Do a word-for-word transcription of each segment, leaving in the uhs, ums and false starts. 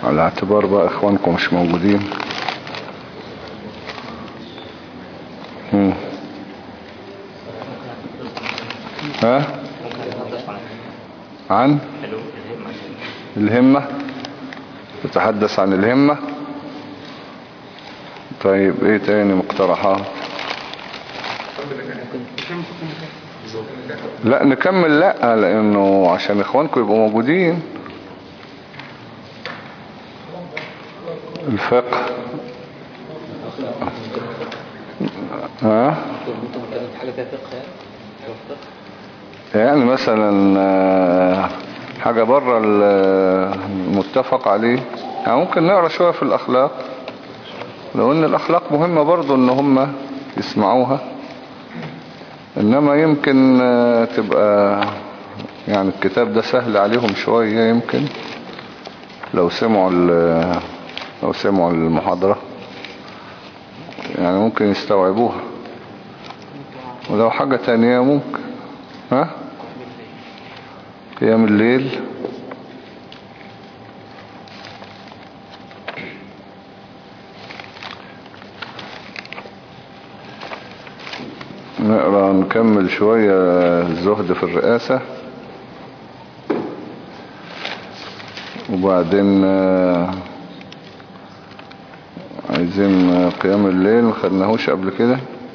على اعتبار بقى اخوانكم مش موجودين. مم. ها عن الهمة، تتحدث عن الهمة. طيب ايه تاني مقترحات؟ لا نكمل، لا لانه عشان اخوانكم يبقوا موجودين. الفقه ها يعني مثلا حاجة بره المتفق عليه، يعني ممكن نقرأ شوية في الأخلاق، لو ان الأخلاق مهمة برضو ان هم يسمعوها. انما يمكن تبقى يعني الكتاب ده سهل عليهم شوية، يمكن لو سمعوا لو سمعوا المحاضرة يعني ممكن يستوعبوها. ولو حاجة تانية ممكن ها قيام الليل. نقرأ نكمل شوية الزهد في الرئاسة، وبعدين عايزين قيام الليل ما خدناهوش قبل كده.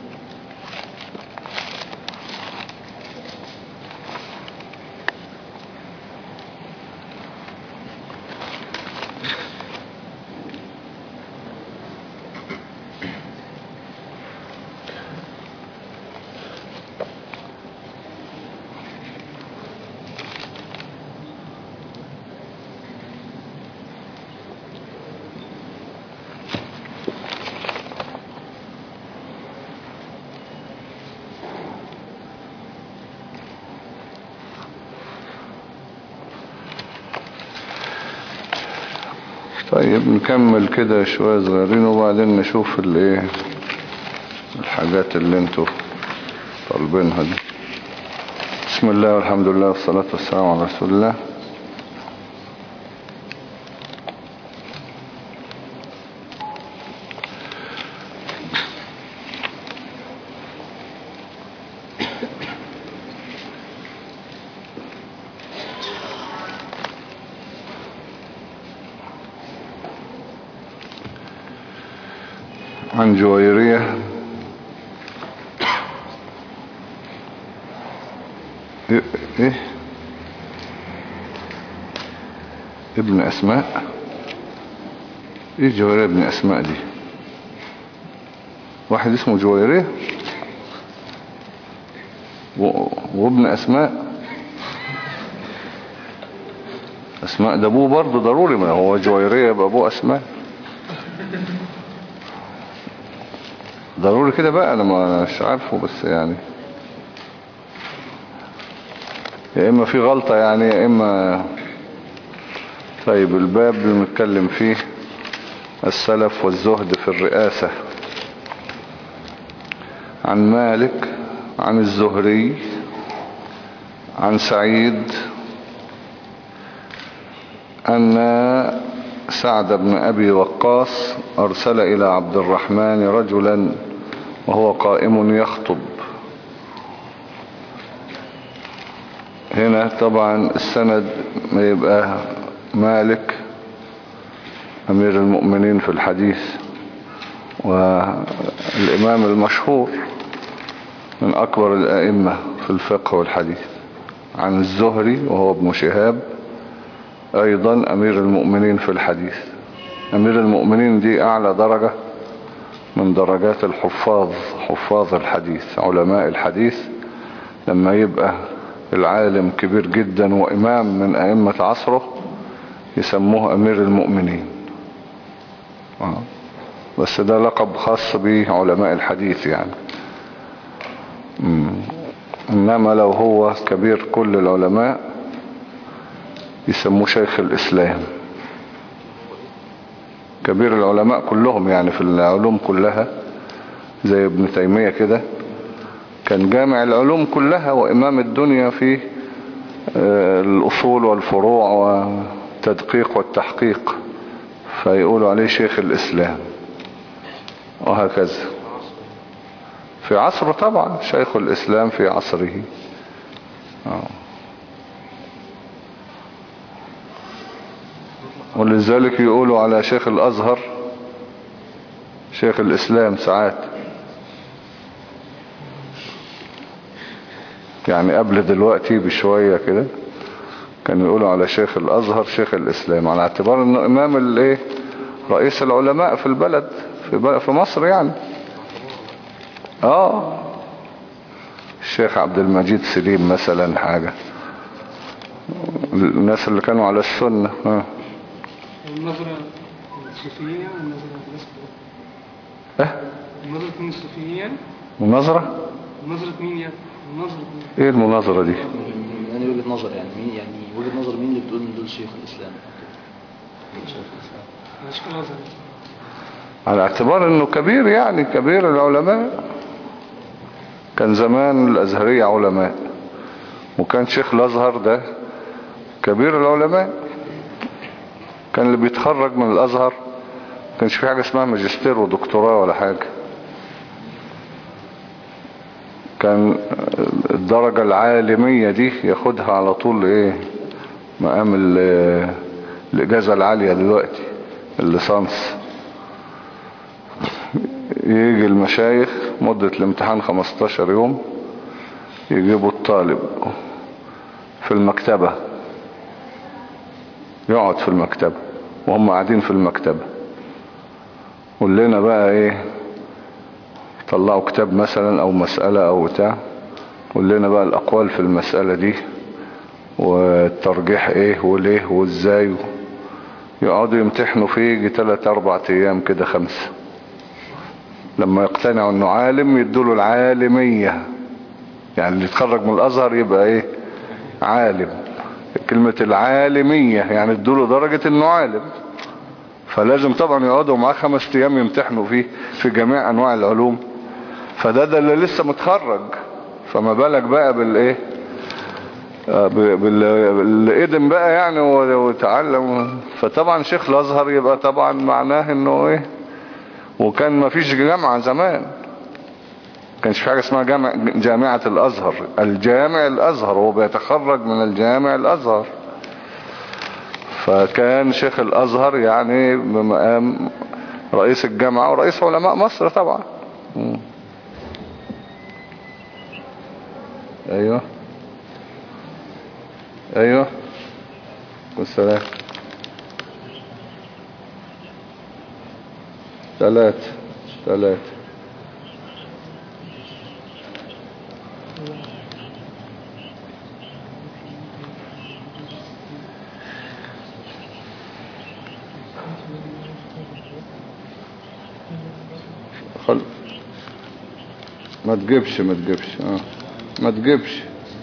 طيب نكمل كده شوية صغيرين وبعدين نشوف الايه الحاجات اللي انتوا طالبينها دي. بسم الله والحمد لله والصلاة والسلام على رسول الله. عن جويرية ايه ابن اسماء. ايه جويرية ابن اسماء دي؟ واحد اسمه جويرية وابن اسماء. اسماء ده ابوه برضه ضروري، ما هو جويرية يبقى ابوه اسماء ضروري كده بقى. انا مش عارفه بس يعني يا اما في غلطة يعني يا اما. طيب الباب اللي بنتكلم فيه السلف والزهد في الرئاسة. عن مالك عن الزهري عن سعيد أن سعد بن أبي وقاص أرسل إلى عبد الرحمن رجلا وهو قائم يخطب. هنا طبعا السند ما يبقى مالك أمير المؤمنين في الحديث والإمام المشهور من أكبر الأئمة في الفقه والحديث، عن الزهري وهو ابن شهاب أيضا أمير المؤمنين في الحديث. أمير المؤمنين دي أعلى درجة من درجات الحفاظ، حفاظ الحديث، علماء الحديث. لما يبقى العالم كبير جدا وإمام من أئمة عصره يسموه أمير المؤمنين. بس ده لقب خاص بعلماء الحديث يعني. إنما لو هو كبير كل العلماء يسموه شيخ الإسلام. كبير العلماء كلهم يعني في العلوم كلها، زي ابن تيمية كده كان جامع العلوم كلها وإمام الدنيا في الأصول والفروع والتدقيق والتحقيق. فيقولوا عليه شيخ الإسلام، وهكذا. في عصره طبعا، شيخ الإسلام في عصره. آه. ولذلك يقولوا على شيخ الأزهر شيخ الإسلام ساعات، يعني قبل دلوقتي بشوية كده كانوا يقولوا على شيخ الأزهر شيخ الإسلام، على اعتبار انه امام الايه رئيس العلماء في البلد، في, بلد في مصر يعني. اه الشيخ عبد المجيد سليم مثلا، حاجة الناس اللي كانوا على السنة. اه النظرة الصوفية والنظرة الأسبوع. اه النظرة مين الصوفية؟ مناظرة؟ النظرة مين يعني؟ النظرة مين؟ ايه المناظرة دي؟ يعني وجهة نظر، يعني مين، يعني وجهة نظر مين اللي بتقول ان دول شيخ الإسلام؟ شيخ الإسلام مش نظر، على اعتبار انه كبير، يعني كبير العلماء. كان زمان الازهرية علماء، وكان شيخ الازهر ده كبير العلماء. كان اللي بيتخرج من الازهر ما كانش في حاجة اسمها ماجستير ودكتوراه ولا حاجة. كان الدرجة العالمية دي ياخدها على طول ايه مقام الاجازة العالية دلوقتي، الليسانس. يجي المشايخ مدة الامتحان خمستاشر يوم، يجيبوا الطالب في المكتبة، يقعد في المكتبة وهم قاعدين في المكتبة، ولينا بقى ايه طلعوا كتاب مثلا او مسألة او بتاع، ولينا بقى الاقوال في المسألة دي والترجيح ايه وليه وازاي. يقعدوا يمتحنوا فيه يجي تلات اربع ايام كده، خمسة. لما يقتنعوا انه عالم يدوله العالمية، يعني اللي يتخرج من الازهر يبقى ايه عالم. كلمة العالمية يعني ادوله درجة انه عالم. فلازم طبعا يقعدوا معاه خمس ايام يمتحنوا فيه في جميع انواع العلوم. فده ده اللي لسه متخرج، فما بالك بقى بالايه بالقدم بقى يعني وتعلم. فطبعا شيخ الازهر يبقى طبعا معناه انه ايه. وكان ما فيش جامعة زمان، كانش في حاجة اسمها جامع جامعة الازهر، الجامع الازهر هو بيتخرج من الجامع الازهر. فكان شيخ الازهر يعني بمقام رئيس الجامعة ورئيس علماء مصر طبعا. م. ايوه ايوه والسلام. ثلاث ثلاث خل ما تجيبش ما تجيبش اه ما تجيبش.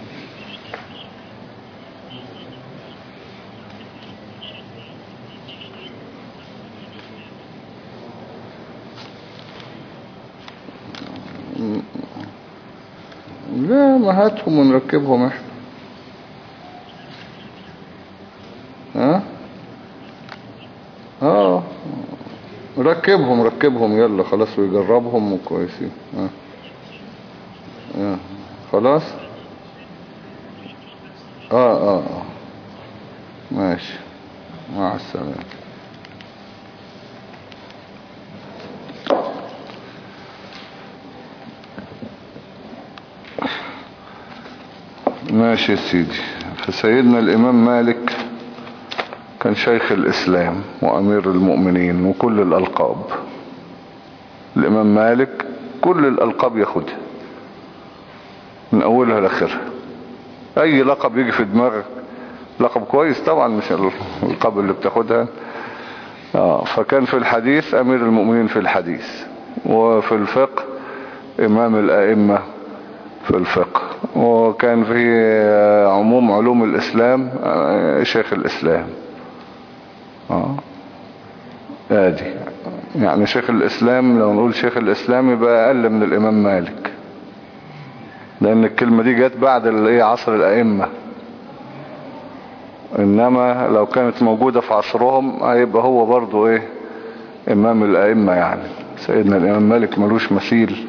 لا ما هاتهم ونركبهم احنا. ها اه ركبهم ركبهم يلا خلاص، ويجربهم وكويسين. اه اه خلاص. اه اه اه ماشي، مع السلامة. ماشي يا سيدي. فسيدنا الامام مالك كان شيخ الاسلام وامير المؤمنين وكل الالقاب. الامام مالك كل الالقاب ياخدها من اولها لاخرها. اي لقب يجي في دماغك لقب كويس طبعا، مش الالقاب اللي بتاخدها. اه فكان في الحديث امير المؤمنين في الحديث، وفي الفقه امام الائمة في الفقه، وكان في عموم علوم الاسلام شيخ الاسلام. اه ادي يعني شيخ الاسلام، لو نقول شيخ الاسلام يبقى اقل من الامام مالك، لان الكلمة دي جت بعد الايه عصر الائمة. انما لو كانت موجودة في عصرهم هيبقى هو برضو ايه امام الائمة يعني. سيدنا الامام مالك ملوش مثيل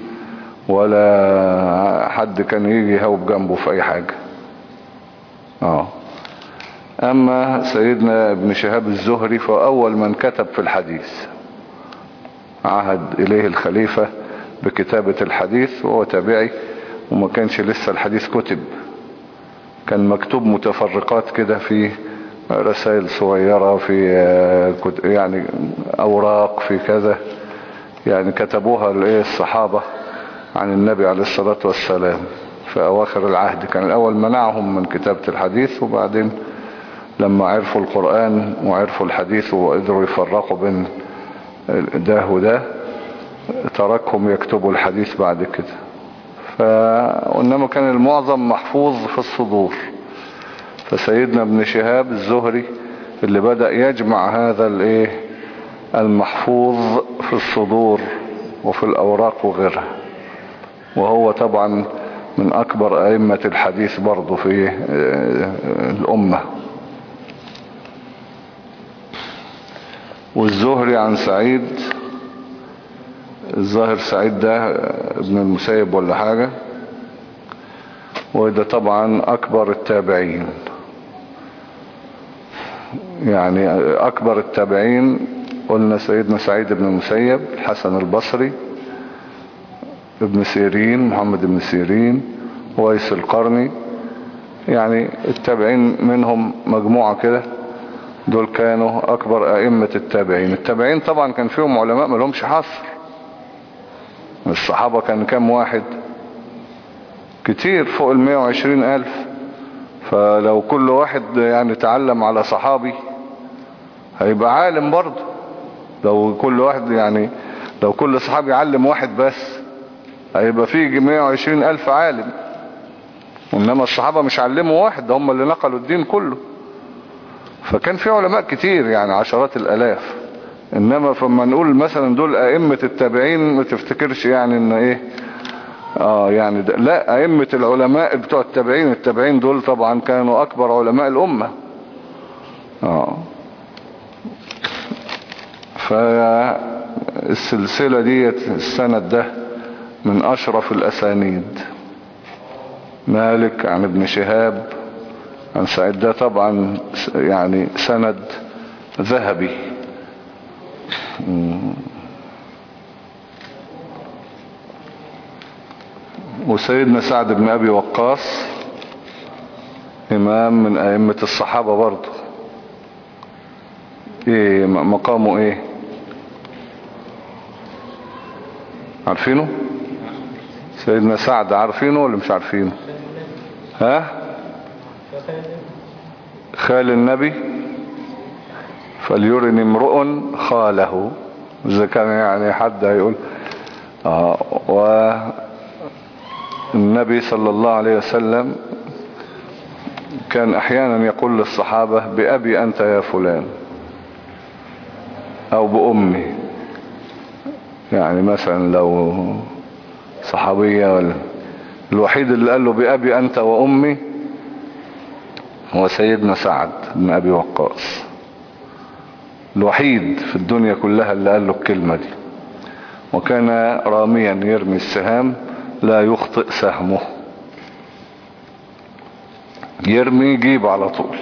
ولا حد كان يجي يهوب جنبه في اي حاجة. اه اما سيدنا ابن شهاب الزهري فاول من كتب في الحديث، عهد اليه الخليفة بكتابة الحديث، وهو تابعي وما كانش لسه الحديث كتب، كان مكتوب متفرقات كده في رسائل صغيرة، في يعني اوراق، في كذا يعني كتبوها الصحابة عن النبي عليه الصلاة والسلام في اواخر العهد. كان الاول منعهم من كتابة الحديث، وبعدين لما عرفوا القرآن وعرفوا الحديث وقدروا يفرقوا بين ده وده تركهم يكتبوا الحديث بعد كده. فإنما كان المعظم محفوظ في الصدور. فسيدنا ابن شهاب الزهري اللي بدأ يجمع هذا الايه المحفوظ في الصدور وفي الأوراق وغيرها، وهو طبعا من أكبر أئمة الحديث برضو في الأمة. والزهري عن سعيد، الظاهر سعيد ده ابن المسيب ولا حاجة، وده طبعا أكبر التابعين. يعني أكبر التابعين قلنا سيدنا سعيد بن المسيب، الحسن البصري، ابن سيرين، محمد بن سيرين، ويس القرني. يعني التابعين منهم مجموعة كده، دول كانوا أكبر أئمة التابعين. التابعين طبعا كان فيهم علماء ما لهمش حصر. الصحابة كان كام واحد؟ كتير، فوق المية وعشرين ألف. فلو كل واحد يعني تعلم على صحابي هيبقى عالم برضه. لو كل واحد يعني لو كل صحابي يعلم واحد بس هيبقى فيه مية وعشرين ألف عالم. وإنما الصحابة مش علموا واحد، ده هم اللي نقلوا الدين كله. فكان في علماء كتير يعني عشرات الألاف. إنما فما نقول مثلا دول أئمة التابعين ما تفتكرش يعني إن إيه آه يعني ده لا، أئمة العلماء بتوع التابعين التابعين دول طبعا كانوا أكبر علماء الأمة. آه فالسلسلة دي السند ده من أشرف الأسانيد. مالك عن ابن شهاب عن سعيد، ده طبعا يعني سند ذهبي. وسيدنا سعد بن أبي وقاص إمام من أئمة الصحابة برضو. إيه مقامه إيه؟ عارفينه؟ سيدنا سعد عارفينه ولا مش عارفينه؟ ها؟ خال النبي، فليرني امرؤ خاله. إذا كان يعني حد هيقول آه والنبي صلى الله عليه وسلم كان أحيانا يقول للصحابة بأبي أنت يا فلان أو بأمي. يعني مثلا لو صحابية ولا الوحيد اللي قال له بأبي أنت وأمي هو سيدنا سعد بن أبي وقاص، الوحيد في الدنيا كلها اللي قال له الكلمة دي. وكان راميا يرمي السهام لا يخطئ سهمه، يرمي يجيب على طول.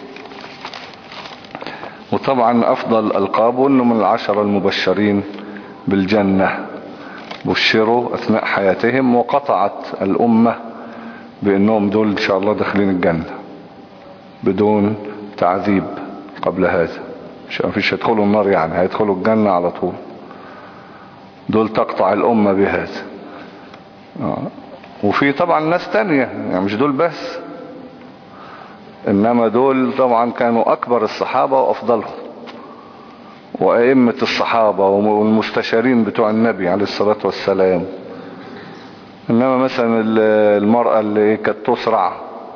وطبعا أفضل ألقابه أنه من العشرة المبشرين بالجنة، بشروا أثناء حياتهم وقطعت الأمة بأنهم دول إن شاء الله داخلين الجنة بدون تعذيب قبل هذا. مش مفيش هيدخلوا النار يعني، هيدخلوا الجنة على طول. دول تقطع الأمة بهذا. آه. وفي طبعا ناس تانية يعني مش دول بس، إنما دول طبعا كانوا أكبر الصحابة وأفضلهم وأئمة الصحابة والمستشارين بتوع النبي عليه الصلاة والسلام. إنما مثلا المرأة اللي كانت تسرع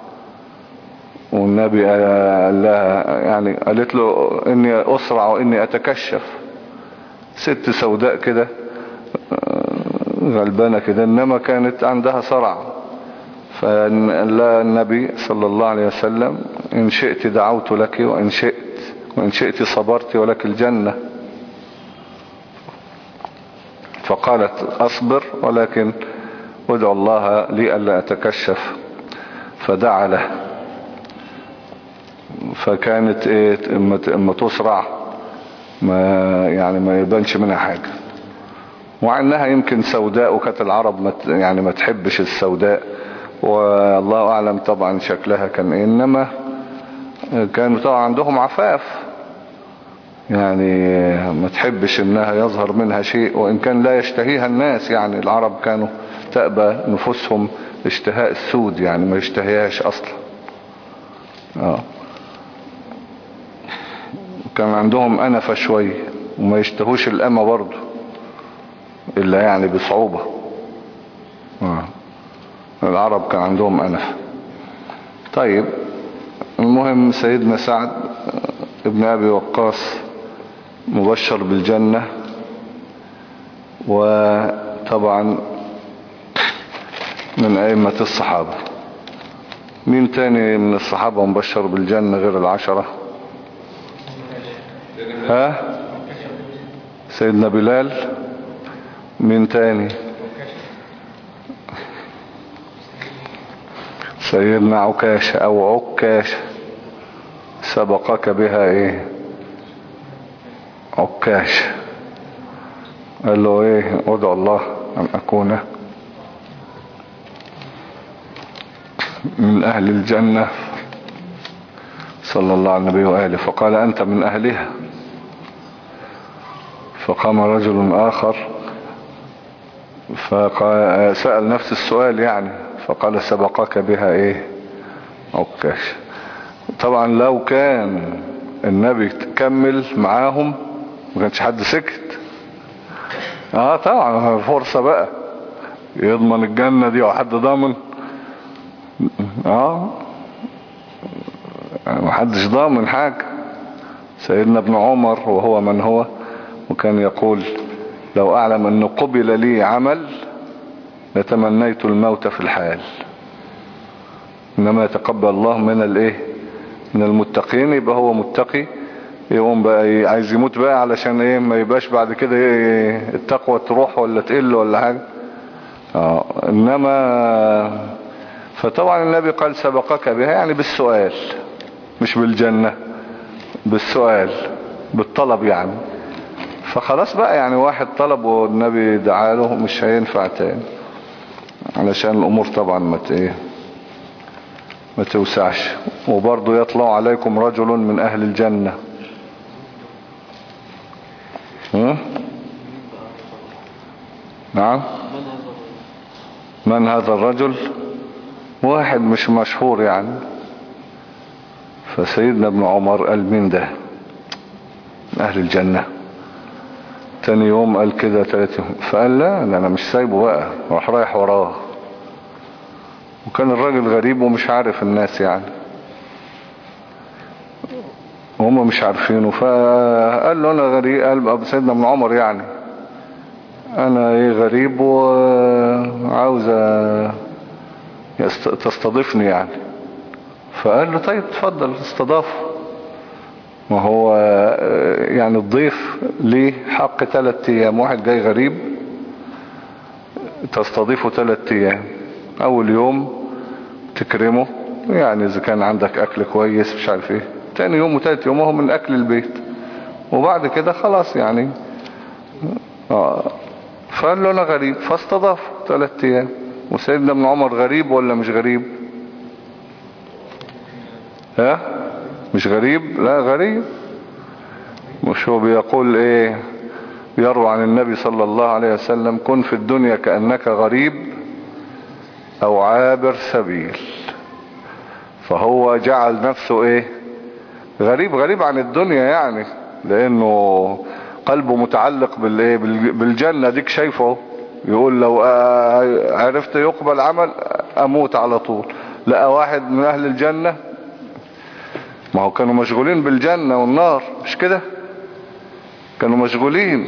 والنبي قال لها يعني قالت له إني أسرع وإني أتكشف، ست سوداء كده غلبانة كده، إنما كانت عندها صرع. فقال النبي صلى الله عليه وسلم إن شئت دعوت لك وإن شئت وإن شئت صبرت ولك الجنة. فقالت أصبر ولكن ادعو الله لي ألا أتكشف. فدعا له، فكانت ايه اما تصرع ما يعني ما يبانش منها حاجة، وعنها يمكن سوداء، وكانت العرب ما يعني ما تحبش السوداء، والله أعلم طبعا شكلها كان ايه، انما كانوا طبعا عندهم عفاف، يعني ما تحبش انها يظهر منها شيء، وان كان لا يشتهيها الناس. يعني العرب كانوا تأبى نفوسهم اشتهاء السود، يعني ما يشتهيهاش اصلا. اه كان عندهم أنفة شوية، وما يشتهوش الأمة برضو إلا يعني بصعوبة. آه. العرب كان عندهم أنفة. طيب المهم سيدنا سعد ابن أبي وقاص مبشر بالجنة، وطبعا من أئمة الصحابة. مين تاني من الصحابة مبشر بالجنة غير العشرة؟ ها؟ سيدنا بلال. مين تاني؟ سيدنا عكاشة او عكاشة، سبقك بها ايه؟ عكاشة. قال له ايه؟ ادعو الله ان اكون من اهل الجنة، صلى الله على النبي وآله. فقال انت من اهلها. فقام رجل آخر فسأل نفس السؤال يعني، فقال سبقك بها ايه؟ عكاش. طبعا لو كان النبي كمل معاهم ما كانش حد سكت. اه طبعا فرصة بقى، يضمن الجنة دي وحد ضامن؟ اه ما حدش ضامن حاجة. سيدنا ابن عمر وهو من هو، وكان يقول لو أعلم أنه قبل لي عمل لتمنيت الموت في الحال، إنما يتقبل الله من الايه؟ من المتقين. يبقى هو متقي، يقوم بقى عايز يموت بقى علشان ايه؟ ما يبقاش بعد كده ايه التقوى تروح ولا تقل ولا حاجة. اه انما فطبعا النبي قال سبقك بها، يعني بالسؤال، مش بالجنة، بالسؤال، بالطلب يعني. فخلاص بقى يعني واحد طلب والنبي دعاله، مش هينفع تاني، علشان الامور طبعا ما ايه ما توسعش. وبرضه يطلع عليكم رجل من اهل الجنة. ها؟ نعم. من هذا الرجل؟ واحد مش مشهور يعني. فسيدنا ابن عمر قال مين ده من اهل الجنة؟ تاني يوم قال كده، تالت يوم فقال لا لا انا مش سايبه بقى، راح رايح وراه. وكان الراجل غريب ومش عارف الناس يعني، وهم مش عارفينه. فقال له انا غريب، قال سيدنا ابن عمر يعني انا ايه غريب وعاوز تستضيفني يعني. فقال له طيب اتفضل استضافه. ما هو يعني الضيف ليه حق ثلاث ايام، واحد جاي غريب تستضيفه ثلاث ايام. اول يوم تكرمه يعني اذا كان عندك اكل كويس مش عارف ايه، تاني يوم وتالت يوم هو من اكل البيت، وبعد كده خلاص يعني. اه فقال له انا غريب، فاستضافه ثلاث ايام. وسيدنا ابن عمر غريب ولا مش غريب؟ ها مش غريب؟ لا غريب. مش هو بيقول ايه؟ يروى عن النبي صلى الله عليه وسلم كن في الدنيا كأنك غريب او عابر سبيل. فهو جعل نفسه ايه؟ غريب، غريب عن الدنيا يعني، لانه قلبه متعلق بالايه؟ بالجنة. ديك شايفه يقول لو عرفت يقبل عمل اموت على طول. لقى واحد من اهل الجنة، ما هو كانوا مشغولين بالجنة والنار مش كده؟ كانوا مشغولين.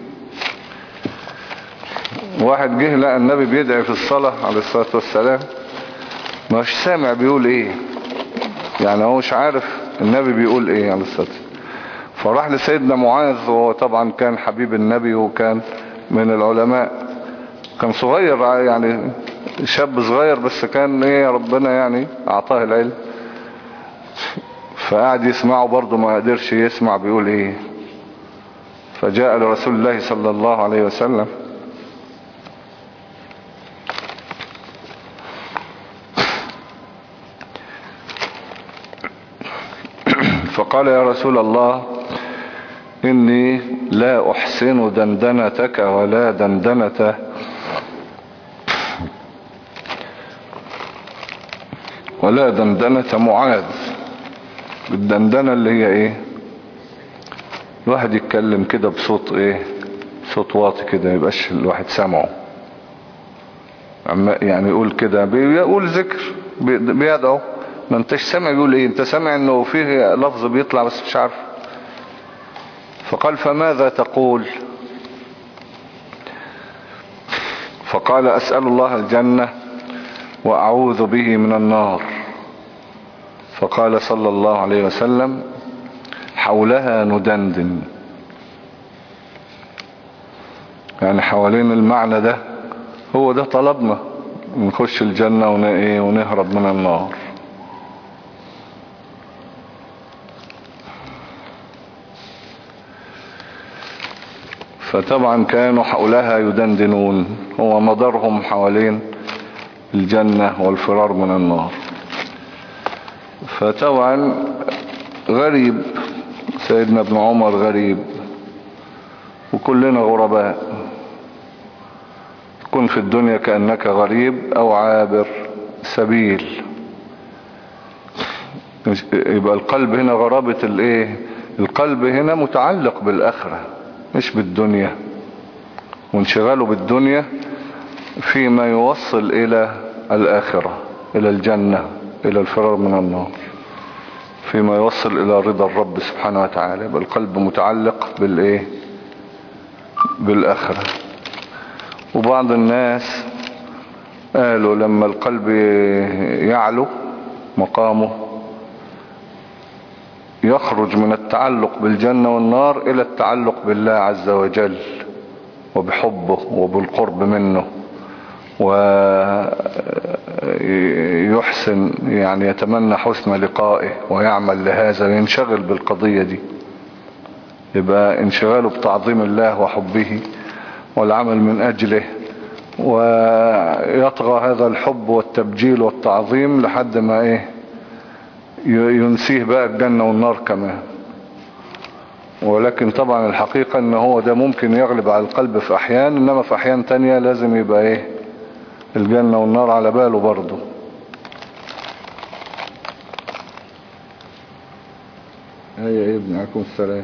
واحد جه لقى النبي بيدعي في الصلاة عليه الصلاة والسلام، مش سامع بيقول ايه، يعني هو مش عارف النبي بيقول ايه عليه الصلاة والسلام. فراح لسيدنا معاذ، وهو طبعا كان حبيب النبي وكان من العلماء، كان صغير يعني شاب صغير، بس كان ايه ربنا يعني اعطاه العلم، فقعد يسمعه برضه ما قدرش يسمع بيقول ايه. فجاء لرسول الله صلى الله عليه وسلم فقال يا رسول الله إني لا أحسن دندنتك ولا دندنة ولا دندنة معاذ. الدندنة اللي هي ايه؟ الواحد يتكلم كده بصوت ايه، صوت واطي كده، يبقاش الواحد سامعه، يعني يقول كده بيقول ذكر بيدعو، ما انتش سامع يقول ايه، انت سامع انه فيه لفظ بيطلع بس مش عارف. فقال فماذا تقول؟ فقال أسأل الله الجنة وأعوذ به من النار. فقال صلى الله عليه وسلم حولها ندندن، يعني حوالين المعنى ده، هو ده طلبنا، نخش الجنة ونهرب من النار. فطبعا كانوا حولها يدندنون، هو مدارهم حوالين الجنة والفرار من النار. فطبعا غريب، سيدنا ابن عمر غريب، وكلنا غرباء. كن في الدنيا كأنك غريب أو عابر سبيل. يبقى القلب هنا غرابة الايه، القلب هنا متعلق بالآخرة مش بالدنيا، وانشغاله بالدنيا فيما يوصل إلى الآخرة، إلى الجنة، إلى الفرار من النار، فيما يوصل إلى رضا الرب سبحانه وتعالى. يبقى القلب متعلق بالإيه، بالآخرة. وبعض الناس قالوا لما القلب يعلو مقامه يخرج من التعلق بالجنة والنار إلى التعلق بالله عز وجل وبحبه وبالقرب منه، ويحسن يعني يتمنى حسن لقائه ويعمل لهذا وينشغل بالقضية دي. يبقى انشغاله بتعظيم الله وحبه والعمل من أجله، ويطغى هذا الحب والتبجيل والتعظيم لحد ما ايه ينسيه بقى الجنة والنار كمان. ولكن طبعا الحقيقة ان هو ده ممكن يغلب على القلب في احيان، انما في احيان تانية لازم يبقى ايه الجنة والنار على باله برضه. هيا يا ابني عليكم السلام.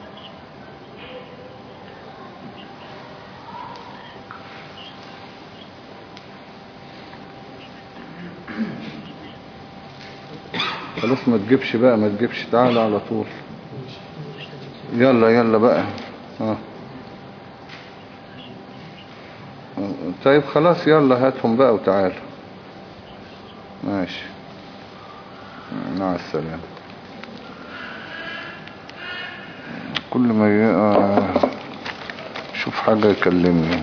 خلاص ما تجيبش بقى، ما تجيبش، تعالى على طول. يلا يلا بقى. اه طيب خلاص يلا هاتهم بقى وتعال. ماشي مع السلامة. كل ما ي... آه. شوف حاجة يكلمني،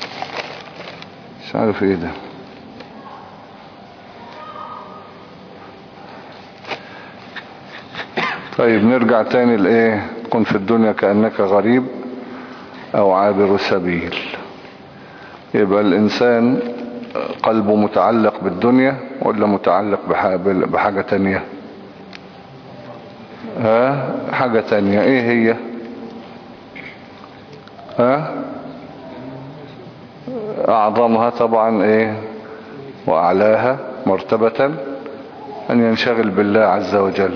مش عارف ايه ده. طيب نرجع تاني لايه، كن في الدنيا كأنك غريب او عابر سبيل. يبقى الانسان قلبه متعلق بالدنيا ولا متعلق بحاجة تانية؟ ها حاجة تانية، ايه هي؟ ها اعظمها طبعا ايه واعلاها مرتبة ان ينشغل بالله عز وجل.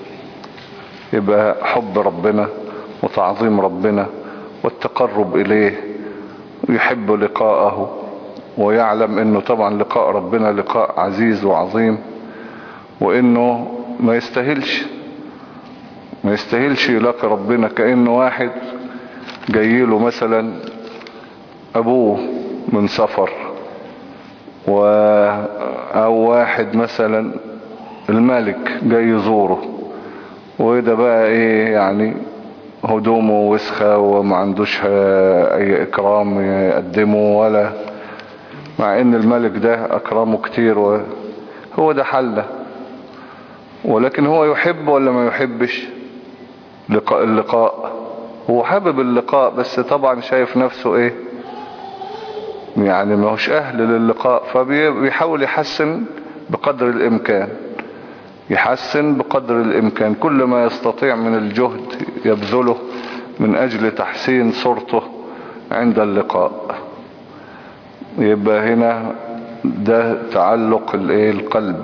يبقى حب ربنا وتعظيم ربنا والتقرب إليه، ويحب لقاءه، ويعلم انه طبعا لقاء ربنا لقاء عزيز وعظيم، وانه ما يستاهلش ما يستاهلش يلاقي ربنا. كأنه واحد جايله مثلا ابوه من سفر، و... او واحد مثلا الملك جاي يزوره، وده بقى ايه يعني هدومه وسخة وما عندوش اي اكرام يقدمه، ولا مع ان الملك ده اكرمه كتير وهو ده حله، ولكن هو يحب ولا ما يحبش لقاء اللقاء؟ هو حابب اللقاء، بس طبعا شايف نفسه ايه يعني ما هوش اهل للقاء، فبيحاول يحسن بقدر الامكان، يحسن بقدر الامكان كل ما يستطيع من الجهد يبذله من اجل تحسين صورته عند اللقاء. يبقى هنا ده تعلق الايه القلب،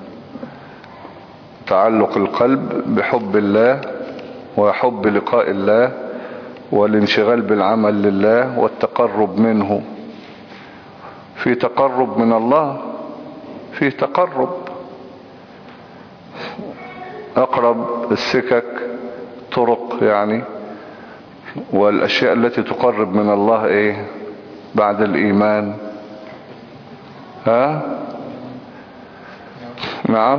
تعلق القلب بحب الله وحب لقاء الله والانشغال بالعمل لله والتقرب منه. في تقرب من الله، في تقرب. اقرب السكك طرق يعني، والاشياء التي تقرب من الله ايه بعد الايمان؟ ها نعم.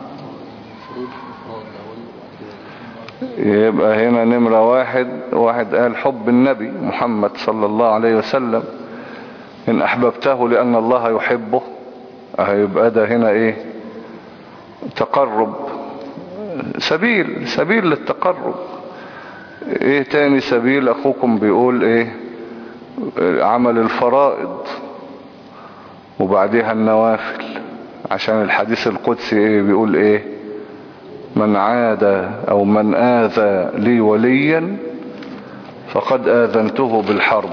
يبقى هنا نمرة واحد، واحد قال حب النبي محمد صلى الله عليه وسلم، إن أحببته لأن الله يحبه، هيبقى ده هنا إيه تقرب، سبيل سبيل للتقرب. إيه تاني سبيل؟ أخوكم بيقول إيه عمل الفرائض وبعدها النوافل، عشان الحديث القدسي إيه بيقول إيه من عاد أو من آذى لي وليا فقد آذنته بالحرب،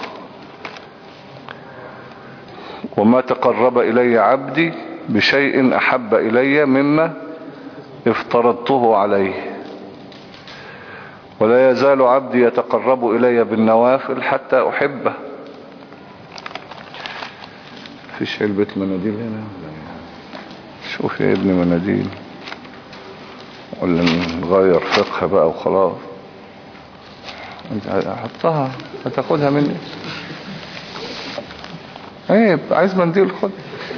وما تقرب إلي عبدي بشيء أحب إلي مما افترضته عليه، ولا يزال عبدي يتقرب إلي بالنوافل حتى أحبه. فيش علبة مناديل هنا؟ شوف يا ابني مناديل، ولا نغير فقه بقى وخلاص؟ انت حطها هتاخدها مني؟ عيب، عايز منديل خد.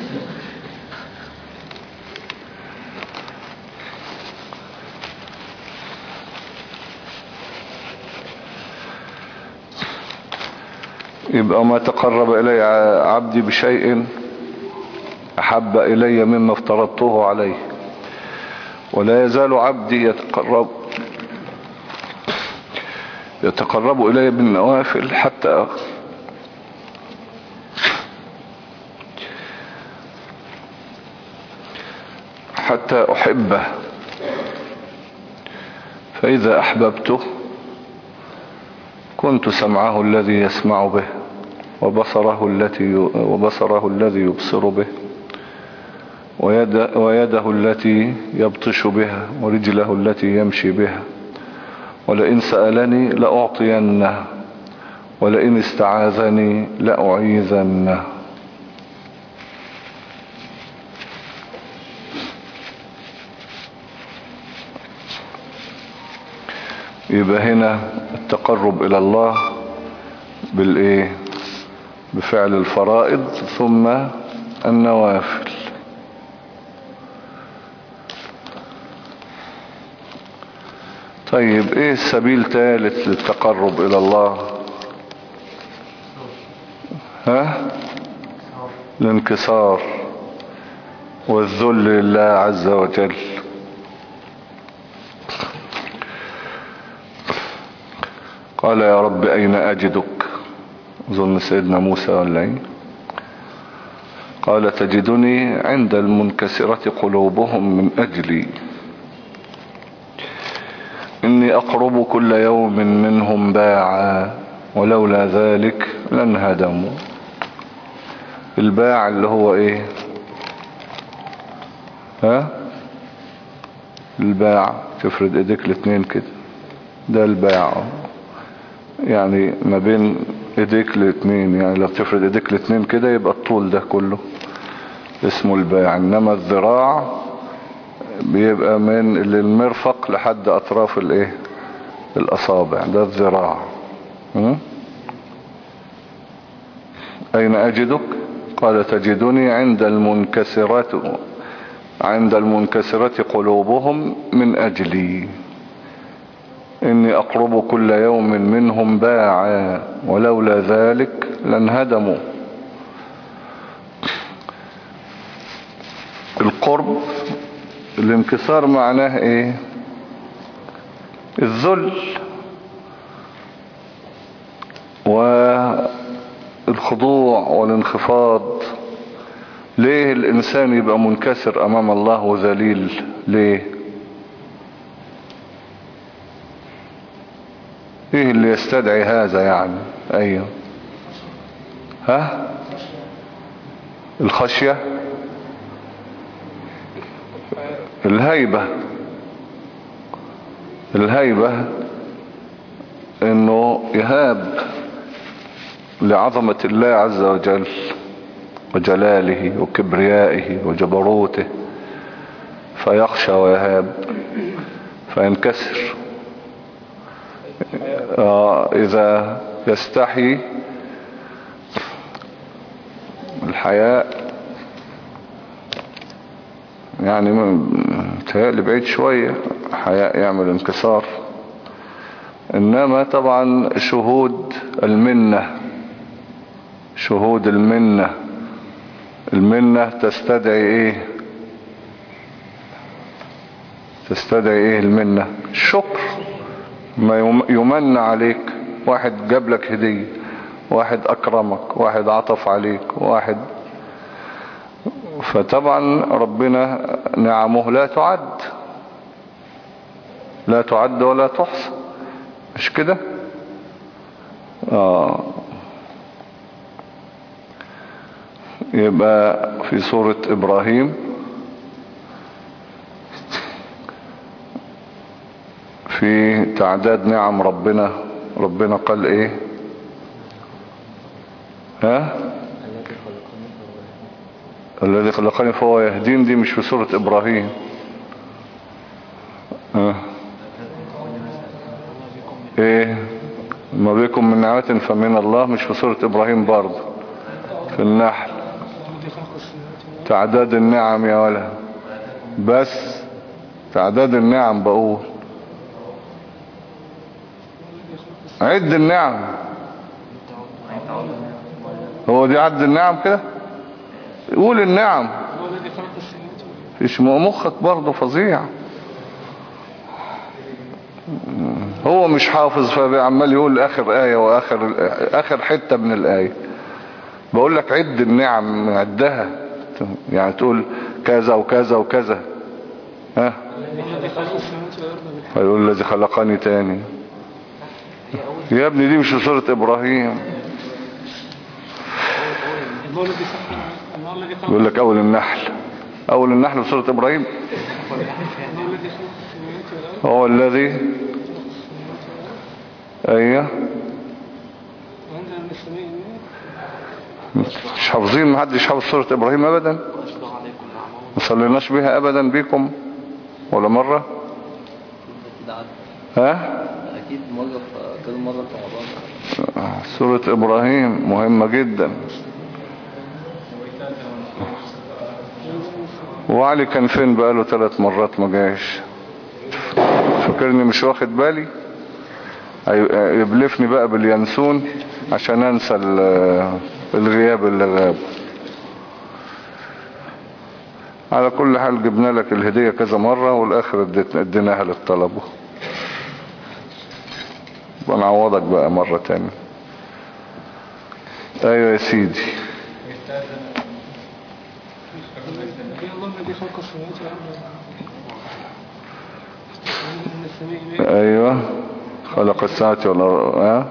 يبقى ما تقرب إلي عبدي بشيء أحب إلي مما افترضته عليه، ولا يزال عبدي يتقرب يتقرب إلي بالنوافل حتى حتى أحبه، فإذا أحببته كنت سمعه الذي يسمع به وبصره التي وبصره الذي يبصر به ويد ويده التي يبطش بها ورجله التي يمشي بها، ولئن سألني لأعطينه ولئن استعاذني لأعيذنه. يبقى هنا التقرب إلى الله بالإيه بفعل الفرائض ثم النوافل. طيب ايه السبيل ثالث للتقرب الى الله؟ ها الانكسار والذل لله عز وجل. قال يا رب اين اجدك؟ ظن سيدنا موسى ولا ايه؟ قال تجدني عند المنكسرة قلوبهم من اجلي، إني أقرب كل يوم منهم باعا ولولا ذلك لانهدموا. الباع اللي هو ايه؟ ها الباع تفرد ايديك الاتنين كده، ده الباع يعني ما بين ايديك الاتنين، يعني لو تفرد ايديك الاتنين كده يبقى الطول ده كله اسمه الباع. انما الذراع بيبقى من المرفق لحد اطراف الايه الاصابع، ده الذراع. اين اجدك؟ قال تجدني عند المنكسرات عند المنكسرة قلوبهم من أجلي إني أقرب كل يوم منهم باعا ولولا ذلك لانهدموا. القرب الانكسار معناه ايه؟ الذل والخضوع والانخفاض. ليه الإنسان يبقى منكسر أمام الله وذليل؟ ليه؟ ايه اللي يستدعي هذا يعني؟ ايوه ها الخشية، الهيبة. الهيبة انه يهاب لعظمة الله عز وجل وجلاله وكبريائه وجبروته، فيخشى ويهاب فينكسر. آه إذا يستحي الحياء يعني متهيألي بعيد شوية، حياء يعمل انكسار. إنما طبعا شهود المنة، شهود المنة، المنة تستدعي ايه؟ تستدعي ايه المنة؟ الشكر. ما يمن عليك، واحد جاب لك هدية، واحد اكرمك، واحد عطف عليك، واحد. فطبعا ربنا نعمه لا تعد، لا تعد ولا تحصى، مش كده؟ آه. يبقى في سورة إبراهيم في تعداد نعم ربنا، ربنا قال ايه؟ ها؟ الذي خلقني فهو يهدين، دي مش في سورة إبراهيم. ها؟ ايه؟ ما بكم من نعمة فمن الله، مش في سورة إبراهيم برضه، في النحل. تعداد النعم يا ولا، بس تعداد النعم بقول، عد النعم. هو دي عد النعم كده؟ قول النعم. فيش مخك برضه فظيع. هو مش حافظ فعمال يقول اخر آية واخر اخر حتة من الآية. بقول لك عد النعم، عدها يعني، تقول كذا وكذا وكذا. ها؟ فيقول الذي خلقني تاني. يا ابني دي مش في سورة إبراهيم. يقول لك أول النحل، أول النحل في سورة إبراهيم. هو الذي أيه مش حافظين، ما حدش حافظ سورة إبراهيم أبدا، ما صليناش بها أبدا بيكم ولا مرة. ها أكيد مرة في كذا مرة في رمضان. سورة إبراهيم مهمة جدا. وعلي كان فين؟ بقاله ثلاث مرات ما جاش. فكرني مش واخد بالي، يبلفني بقى باليانسون عشان انسى الغياب اللي غاب. على كل حال جبنا لك الهدية كذا مرة، والاخر اديناها للطلبة. بنعوضك بقى مرة تانية. ايوه يا سيدي. ايوه خلق السماوات والارض. ها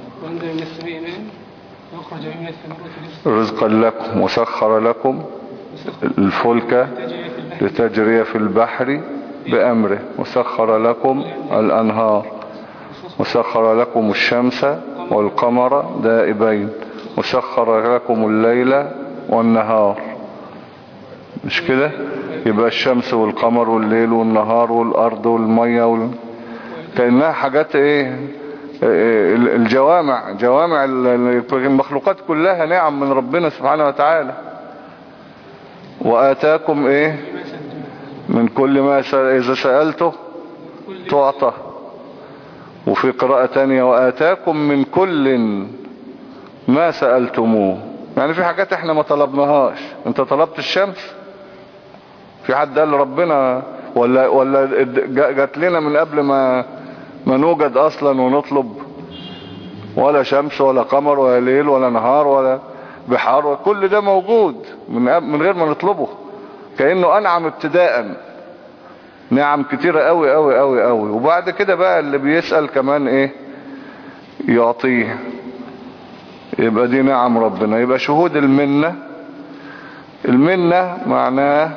رزقا لكم وسخر لكم الفلك لتجري في البحر بأمره وسخر لكم الأنهار وسخر لكم الشمس والقمر دائبين وسخر لكم الليل والنهار. مش كده؟ يبقى الشمس والقمر والليل والنهار والأرض والمية وال... كأنها حاجات ايه؟ الجوامع، جوامع المخلوقات كلها نعم من ربنا سبحانه وتعالى. وآتاكم ايه من كل ما إذا سألته تعطى. وفي قراءة تانية وآتاكم من كل ما سألتموه. يعني في حاجات احنا ما طلبناهاش. انت طلبت الشمس؟ في حد قال ربنا ولا ولا جات لنا من قبل ما ما نوجد اصلا ونطلب؟ ولا شمس ولا قمر ولا ليل ولا نهار ولا بحار، كل ده موجود من من غير ما نطلبه، كأنه انعم ابتداء نعم كتيرة قوي قوي قوي قوي. وبعد كده بقى اللي بيسأل كمان ايه يعطيه. يبقى دي نعم ربنا. يبقى شهود المنة، المنة معناه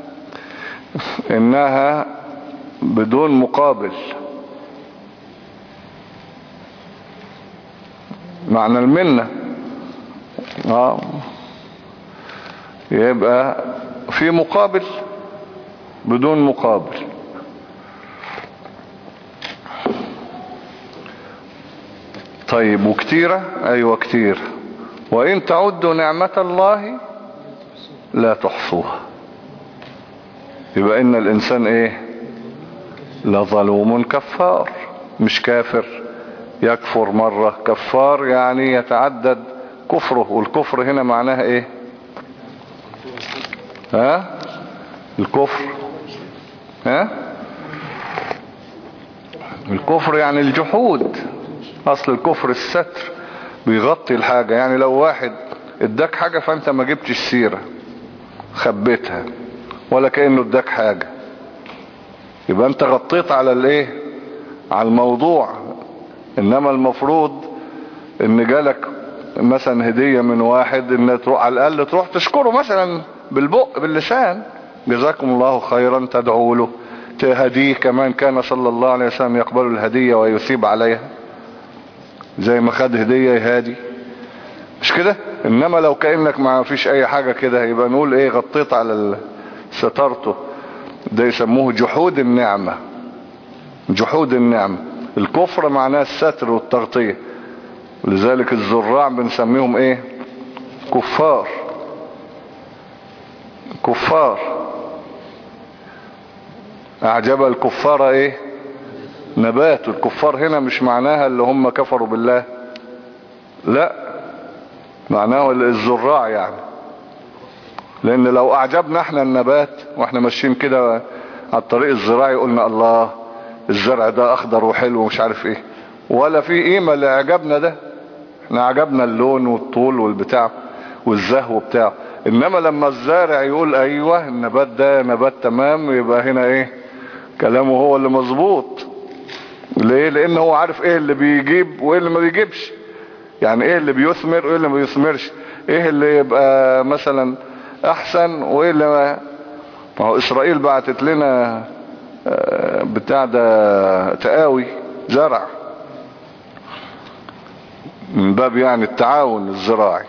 انها بدون مقابل. معنى المنة اه يبقى في مقابل بدون مقابل. طيب وكتيرة؟ ايوه كتير. وان تعدوا نعمة الله لا تحصوها. يبقى ان الانسان ايه؟ لظلوم كفار. مش كافر يكفر مرة، كفار يعني يتعدد كفره. والكفر هنا معناها ايه؟ ها الكفر ها الكفر يعني الجحود. اصل الكفر الستر، بيغطي الحاجة. يعني لو واحد اداك حاجة فانت ما جبتش سيرة، خبيتها ولا كأنه اداك حاجة، يبقى انت غطيت على الايه؟ على الموضوع. انما المفروض ان جالك مثلا هدية من واحد، ان تروح على الاقل تروح تشكره مثلا بالبق باللسان، جزاكم الله خيرا، تدعو له، تهديه. كمان كان صلى الله عليه وسلم يقبل الهدية ويثيب عليها، زي ما خد هدية يهادي، مش كده؟ انما لو كأنك ما فيش اي حاجة كده، يبقى نقول ايه؟ غطيت على سترته. ده يسموه جحود النعمة. جحود النعمة. الكفر معناه الستر والتغطية. لذلك الزراع بنسميهم ايه؟ كفار. كفار. اعجب الكفار ايه؟ نبات. الكفار هنا مش معناها اللي هم كفروا بالله، لا، معناه الزراع يعني. لان لو اعجبنا احنا النبات واحنا ماشيين كده على الطريق الزراعي، قلنا الله الزرع ده اخضر وحلو ومش عارف ايه، ولا في قيمة لاعجابنا ده. احنا عجبنا اللون والطول والبتاع والزهو بتاعه. انما لما الزارع يقول ايوه النبات ده نبات تمام، يبقى هنا ايه؟ كلامه هو اللي مظبوط. ليه؟ لان هو عارف ايه اللي بيجيب وايه اللي ما بيجيبش. يعني ايه اللي بيثمر وايه اللي ما بيثمرش، ايه اللي يبقى مثلا احسن وايه اللي ما, ما هو اسرائيل بعتت لنا بتاع ده تقاوي زرع من باب يعني التعاون الزراعي،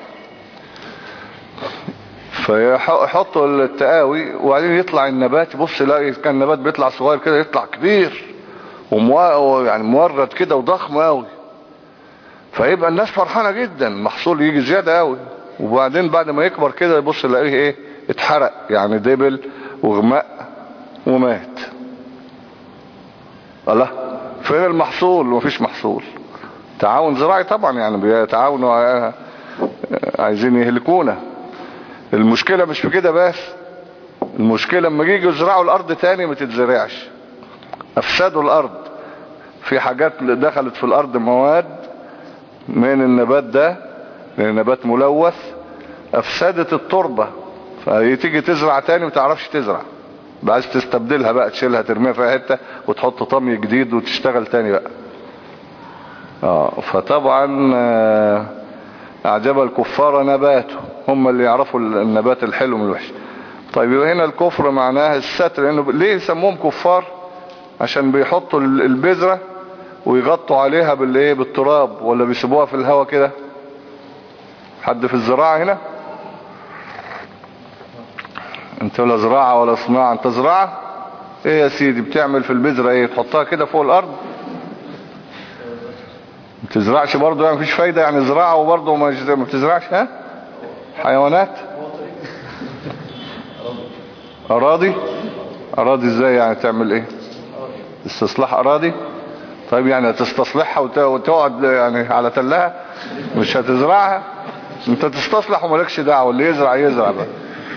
فيحطوا التقاوي وبعدين يطلع النبات، يبص يلاقي كان النبات بيطلع صغير كده يطلع كبير ومو يعني مورد كده وضخم قوي، فيبقى الناس فرحانة جدا، محصول يجي زيادة قوي. وبعدين بعد ما يكبر كده يبص يلاقيه ايه؟ اتحرق، يعني دبل وغماء ومات. الله، فين المحصول؟ مفيش محصول. تعاون زراعي طبعا، يعني بيتعاونوا عايزين يهلكونا. المشكلة مش في كده بس، المشكلة لما يجوا يزرعوا الارض تاني ما تتزرعش، افسدوا الارض. في حاجات دخلت في الارض، مواد من النبات ده، لان النبات ملوث، افسدت التربة، فتيجي تزرع تاني ما تعرفش تزرع، عايز تستبدلها بقى، تشيلها ترميها في حتة وتحط طمي جديد وتشتغل تاني بقى. اه فطبعا آه اعجب الكفار نباته، هم اللي يعرفوا النبات الحلو من الوحش. طيب يبقى هنا الكفر معناها الستر. لانه ليه يسموهم كفار؟ عشان بيحطوا البذرة ويغطوا عليها بالايه؟ بالتراب، ولا بيسيبوها في الهواء كده؟ حد في الزراعة هنا؟ انت ولا زراعة ولا صناعة، انت زراعة ايه يا سيدي؟ بتعمل في البذرة ايه؟ تحطها كده فوق الارض؟ ما بتزرعش برضه، يعني مفيش فايدة يعني زراعة وبرضه ما بتزرعش. ها حيوانات، اراضي، اراضي ازاي يعني؟ تعمل ايه؟ استصلاح اراضي؟ طيب يعني هتستصلحها وت- وتقعد يعني على تلها؟ مش هتزرعها؟ انت تستصلح ومالكش دعوه، اللي يزرع يزرع بقى.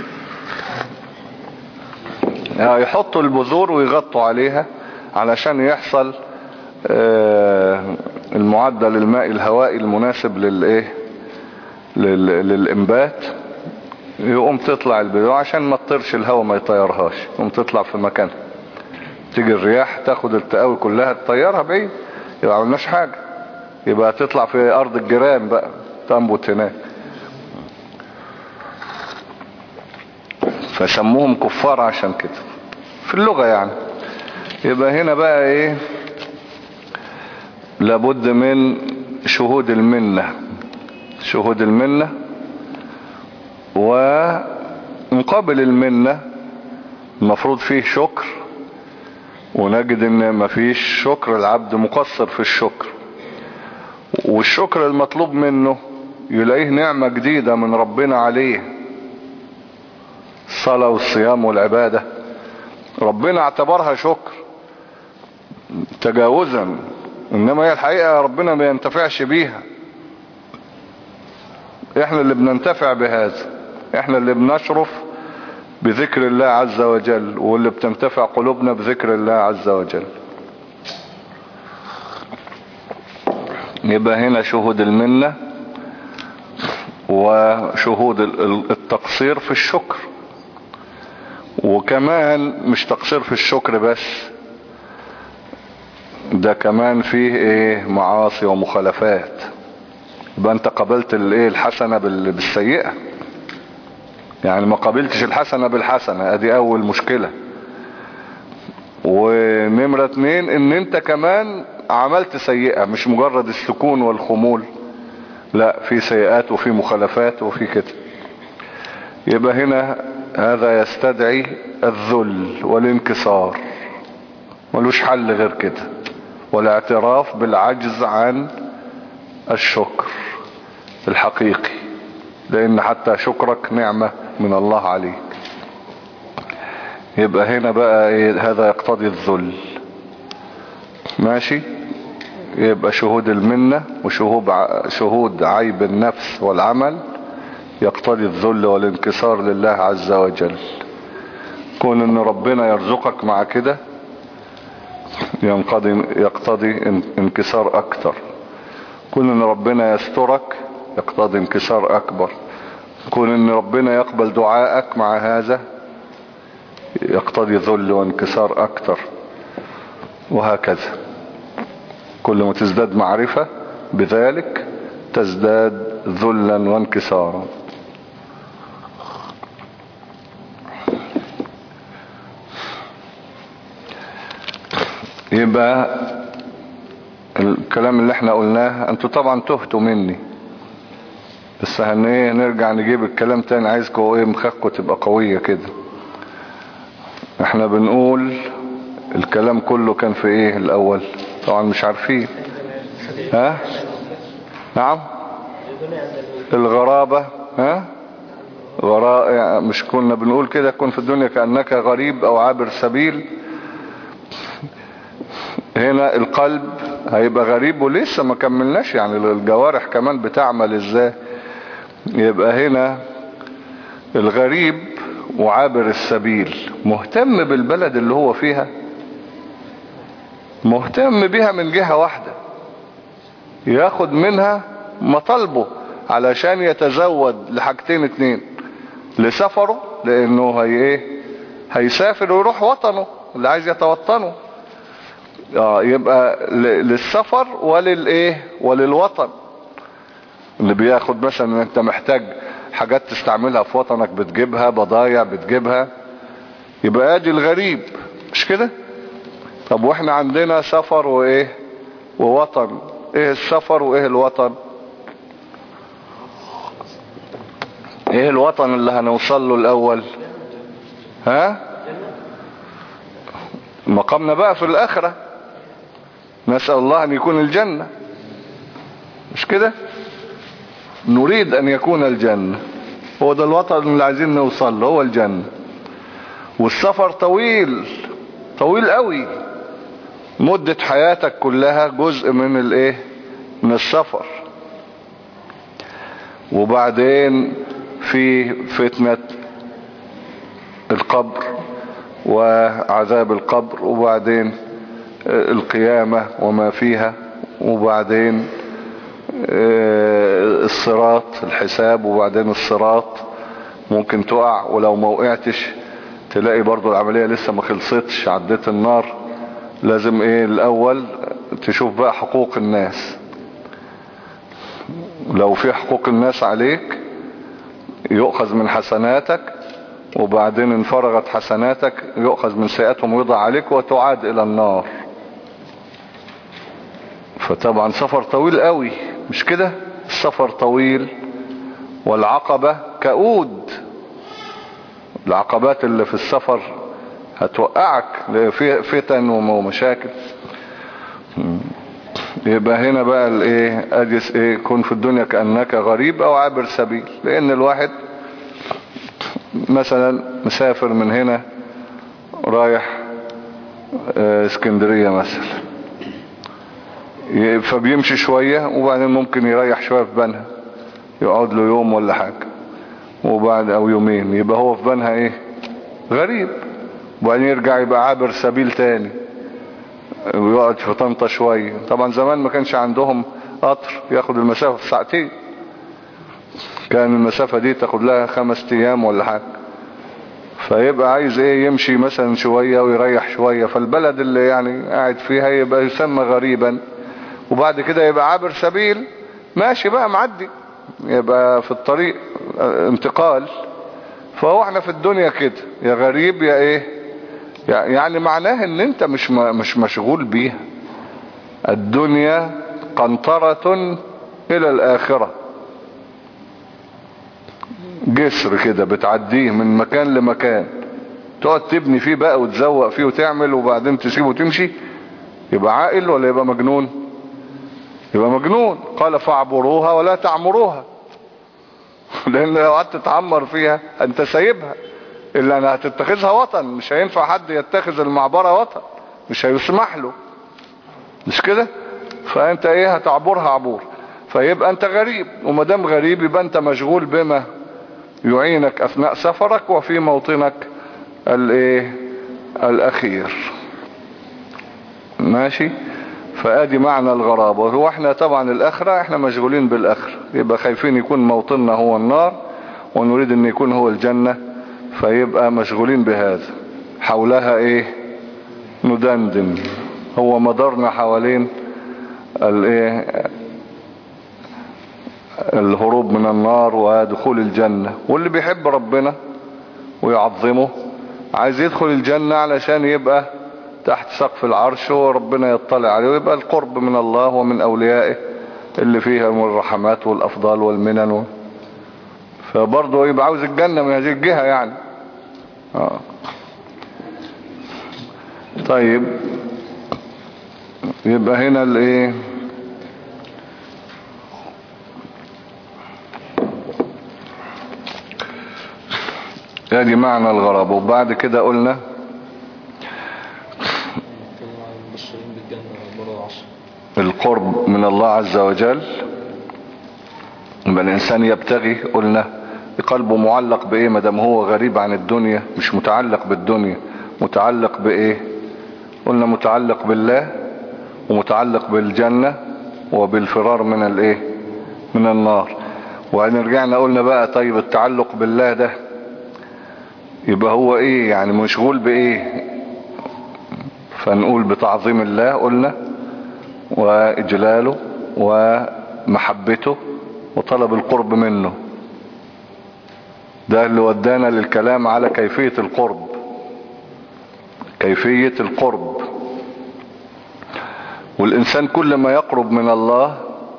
يعني يحطوا البذور ويغطوا عليها علشان يحصل آه، المعدل المائي الهوائي المناسب للايه، لل- للانبات. يقوم تطلع البذور عشان ما تطيرش الهواء ما يطيرهاش، يقوم تطلع في مكانها. تيجي الرياح تاخد التقاوي كلها تطيرها بعيد، يبقى ما عملناش حاجة. يبقى تطلع في ارض الجيران بقى تنبت هناك. فسموهم كفار عشان كده في اللغة يعني. يبقى هنا بقى ايه؟ لابد من شهود المنة، شهود المنة. ومقابل المنة المفروض فيه شكر، ونجد ان مفيش شكر، العبد مقصر في الشكر. والشكر المطلوب منه يلاقيه نعمة جديدة من ربنا عليه، الصلاة والصيام والعبادة، ربنا اعتبرها شكر تجاوزا، انما هي الحقيقة ربنا ما ينتفعش بيها. احنا اللي بننتفع بهذا، احنا اللي بنشرف بذكر الله عز وجل، واللي بتنتفع قلوبنا بذكر الله عز وجل. يبقى هنا شهود المنة وشهود التقصير في الشكر. وكمان مش تقصير في الشكر بس، ده كمان فيه ايه؟ معاصي ومخالفات. يبقى انت قبلت الايه؟ الحسنة بالسيئة، يعني ما قبلتش الحسنة بالحسنة، ادي اول مشكلة. ونمرة اتنين ان انت كمان عملت سيئة، مش مجرد السكون والخمول، لا، في سيئات وفي مخالفات وفي كده. يبقى هنا هذا يستدعي الذل والانكسار، ملوش حل غير كده، والاعتراف بالعجز عن الشكر الحقيقي، لان حتى شكرك نعمة من الله عليك. يبقى هنا بقى إيه؟ هذا يقتضي الذل. ماشي. يبقى شهود المنة وشهود شهود عيب النفس والعمل يقتضي الذل والانكسار لله عز وجل. كون ان ربنا يرزقك مع كده ينقضي يقتضي انكسار اكتر. كون ان ربنا يسترك يقتضي انكسار اكبر. كون ان ربنا يقبل دعائك مع هذا يقتضي ذل وانكسار اكتر، وهكذا. كل ما تزداد معرفة بذلك تزداد ذلا وانكسارا. يبقى الكلام اللي احنا قلناه انتوا طبعا تهتوا مني، بس هنيه نرجع نجيب الكلام تاني. عايزكم ايه؟ مخاخكم تبقى قوية كده. احنا بنقول الكلام كله كان في ايه الاول؟ طبعا مش عارفين. ها؟ نعم. الغرابة. ها؟ غراء يعني مش كنا بنقول كده؟ كن في الدنيا كأنك غريب او عابر سبيل. هنا القلب هيبقى غريب ولسه ما كملناش، يعني الجوارح كمان بتعمل ازاي. يبقى هنا الغريب وعابر السبيل مهتم بالبلد اللي هو فيها، مهتم بها من جهة واحدة، ياخد منها مطالبه علشان يتزود لحاجتين اتنين: لسفره، لانه هي ايه؟ هيسافر ويروح وطنه اللي عايز يتوطنه. اه يبقى للسفر وللايه؟ وللوطن. اللي بياخد مثلا انت محتاج حاجات تستعملها في وطنك بتجيبها، بضايع بتجيبها، يبقى ادي الغريب، مش كده؟ طب واحنا عندنا سفر وايه؟ ووطن. ايه السفر وايه الوطن؟ ايه الوطن اللي هنوصل له الاول؟ ها؟ مقامنا بقى في الاخرة، نسأل الله ان يكون الجنة، مش كده؟ نريد ان يكون الجنة، هو ده الوطن اللي عايزين نوصل له، هو الجنة. والسفر طويل طويل قوي، مدة حياتك كلها جزء من الايه من السفر. وبعدين في فتنة القبر وعذاب القبر، وبعدين القيامة وما فيها، وبعدين الصراط الحساب، وبعدين الصراط ممكن تقع، ولو ما وقعتش تلاقي برضو العملية لسه ما خلصتش، عديت النار. لازم ايه الاول تشوف بقى حقوق الناس، لو في حقوق الناس عليك يؤخذ من حسناتك، وبعدين ان فرغت حسناتك يؤخذ من سيئاتهم ويضع عليك وتعاد الى النار. فطبعا سفر طويل قوي، مش كده؟ السفر طويل، والعقبة كؤود. العقبات اللي في السفر هتوقعك في فتن ومشاكل. يبقى هنا بقى الايه اديس ايه كن في الدنيا كأنك غريب او عابر سبيل. لان الواحد مثلا مسافر من هنا رايح اسكندرية مثلا، فبيمشي شوية وبعدين ممكن يريح شوية في بنها، يقعد له يوم ولا حاجة وبعد او يومين، يبقى هو في بنها ايه غريب. وبعدين يرجع يبقى عابر سبيل تاني ويقعد في طنطا شوية. طبعا زمان ما كانش عندهم قطر ياخد المسافة في ساعتين، كان المسافة دي تاخد لها خمس ايام ولا حاجة. فيبقى عايز ايه يمشي مثلا شوية ويريح شوية، فالبلد اللي يعني قاعد فيها يبقى يسمى غريبا، وبعد كده يبقى عابر سبيل ماشي بقى معدي، يبقى في الطريق انتقال. فهو احنا في الدنيا كده، يا غريب يا ايه، يعني معناه ان انت مش مش مشغول بيها. الدنيا قنطرة الى الاخرة، جسر كده بتعديه من مكان لمكان، تقعد تبني فيه بقى وتزوق فيه وتعمل وبعدين تسيبه وتمشي. يبقى عاقل ولا يبقى مجنون؟ يبقى مجنون. قال فاعبروها ولا تعمروها، لان لو قعدت تتعمر فيها انت سايبها، الا انها هتتخذها وطن. مش هينفع حد يتخذ المعبرة وطن، مش هيسمح له، مش كده؟ فانت ايه هتعبرها عبور. فيبقى انت غريب، ومدام غريب يبقى انت مشغول بما يعينك اثناء سفرك وفي موطنك الايه الاخير. ماشي؟ فادي معنى الغرابة. وهو احنا طبعا الاخرة احنا مشغولين بالاخرة، يبقى خايفين يكون موطننا هو النار ونريد ان يكون هو الجنة، فيبقى مشغولين بهذا. حولها ايه ندندن، هو مدارنا حوالين الايه الهروب من النار ودخول الجنة. واللي بيحب ربنا ويعظمه عايز يدخل الجنة علشان يبقى تحت سقف العرش وربنا يطلع عليه، ويبقى القرب من الله ومن أوليائه اللي فيها من الرحمات والأفضال والمنن. فبرضه يبقى عاوز الجنة من هذه الجهة يعني. آه. طيب يبقى هنا الايه ادي معنى الغرابة. وبعد كده قلنا القرب من الله عز وجل. يبقى الانسان يبتغي، قلنا قلبه معلق بايه ما دام هو غريب عن الدنيا، مش متعلق بالدنيا، متعلق بايه؟ قلنا متعلق بالله ومتعلق بالجنة وبالفرار من الايه من النار. وبعدين رجعنا قلنا بقى طيب التعلق بالله ده يبقى هو ايه يعني، مشغول بايه؟ فنقول بتعظيم الله قلنا، واجلاله ومحبته وطلب القرب منه. ده اللي ودانا للكلام على كيفية القرب. كيفية القرب، والإنسان كل ما يقرب من الله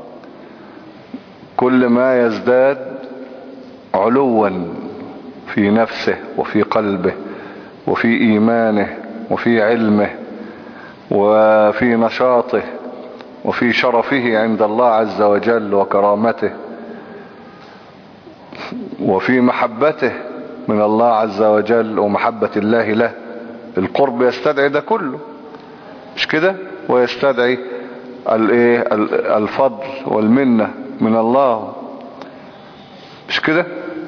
كل ما يزداد علوا في نفسه وفي قلبه وفي إيمانه وفي علمه وفي نشاطه وفي شرفه عند الله عز وجل وكرامته وفي محبته من الله عز وجل ومحبة الله له. القرب يستدعي ده كله، مش كده؟ ويستدعي الايه الفضل والمنة من الله، مش كده؟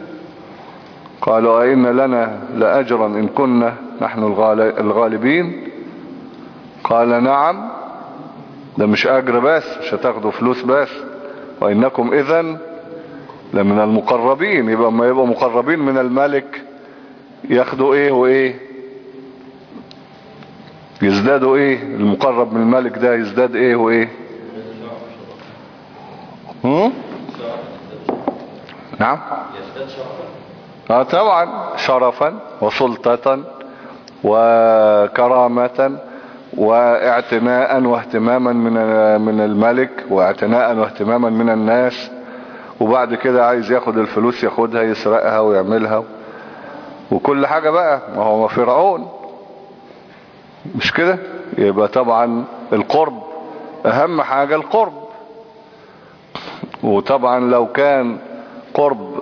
قالوا أئن لنا لأجرا إن كنا نحن الغالبين؟ قال نعم. ده مش أجر بس، مش هتاخدوا فلوس بس، وإنكم إذن لمن المقربين. يبقى ما يبقوا مقربين من الملك ياخدوا ايه وايه؟ يزدادوا ايه؟ المقرب من الملك ده يزداد ايه وايه؟ هم؟ نعم. يزداد شرفا. اه طبعا، شرفا وسلطة وكرامة واعتناء واهتماما من من الملك، واعتناء واهتماما من الناس. وبعد كده عايز ياخد الفلوس ياخدها، يسرقها ويعملها وكل حاجة بقى. ما هو فرعون، مش كده؟ يبقى طبعا القرب اهم حاجة القرب. وطبعا لو كان قرب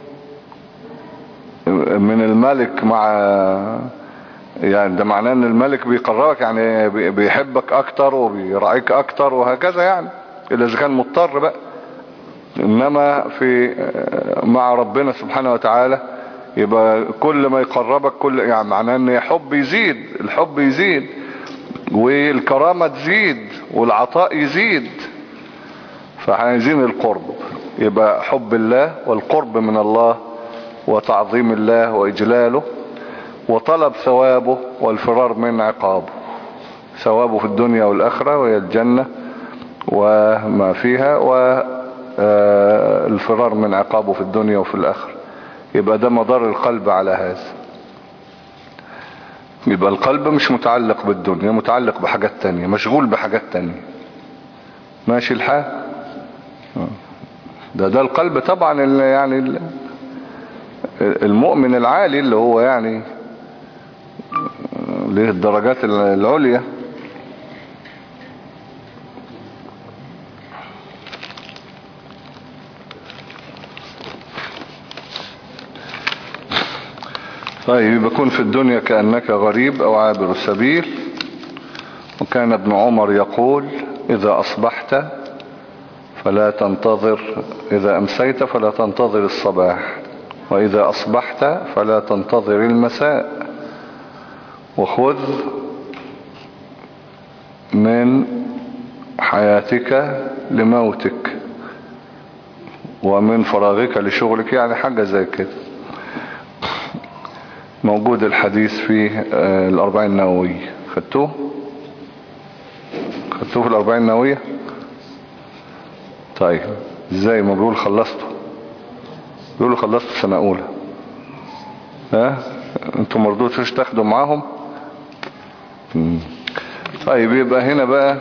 من الملك مع، يعني ده معناه ان الملك بيقربك، يعني بيحبك اكتر وبيراعيك اكتر وهكذا، يعني الا اذا كان مضطر بقى. انما في مع ربنا سبحانه وتعالى يبقى كل ما يقربك كل، يعني معناه ان الحب يزيد، الحب يزيد والكرامة تزيد والعطاء يزيد. فعايزين القرب، يبقى حب الله والقرب من الله وتعظيم الله وإجلاله وطلب ثوابه والفرار من عقابه. ثوابه في الدنيا والآخرة وهي الجنة وما فيها، والفرار من عقابه في الدنيا وفي الآخرة. يبقى ده مدار القلب على هذا. يبقى القلب مش متعلق بالدنيا، متعلق بحاجات تانية، مشغول بحاجات تانية. ماشي الحال؟ ده ده القلب طبعا، اللي يعني المؤمن العالي اللي هو يعني له الدرجات العليا. طيب، يكون في الدنيا كأنك غريب أو عابر السبيل. وكان ابن عمر يقول: إذا أصبحت فلا تنتظر، إذا أمسيت فلا تنتظر الصباح، وإذا أصبحت فلا تنتظر المساء، وخذ من حياتك لموتك ومن فراغك لشغلك، يعني حاجة زي كده. موجود الحديث في الأربعين النووية. خدتوه خدتوه في الأربعين النووية؟ طيب ازاي ما بيقول خلصته؟ بيقولوا خلصت سنة أولى. ها انتوا مرضوتوش تاخدوا معاهم؟ مم. طيب يبقى هنا بقى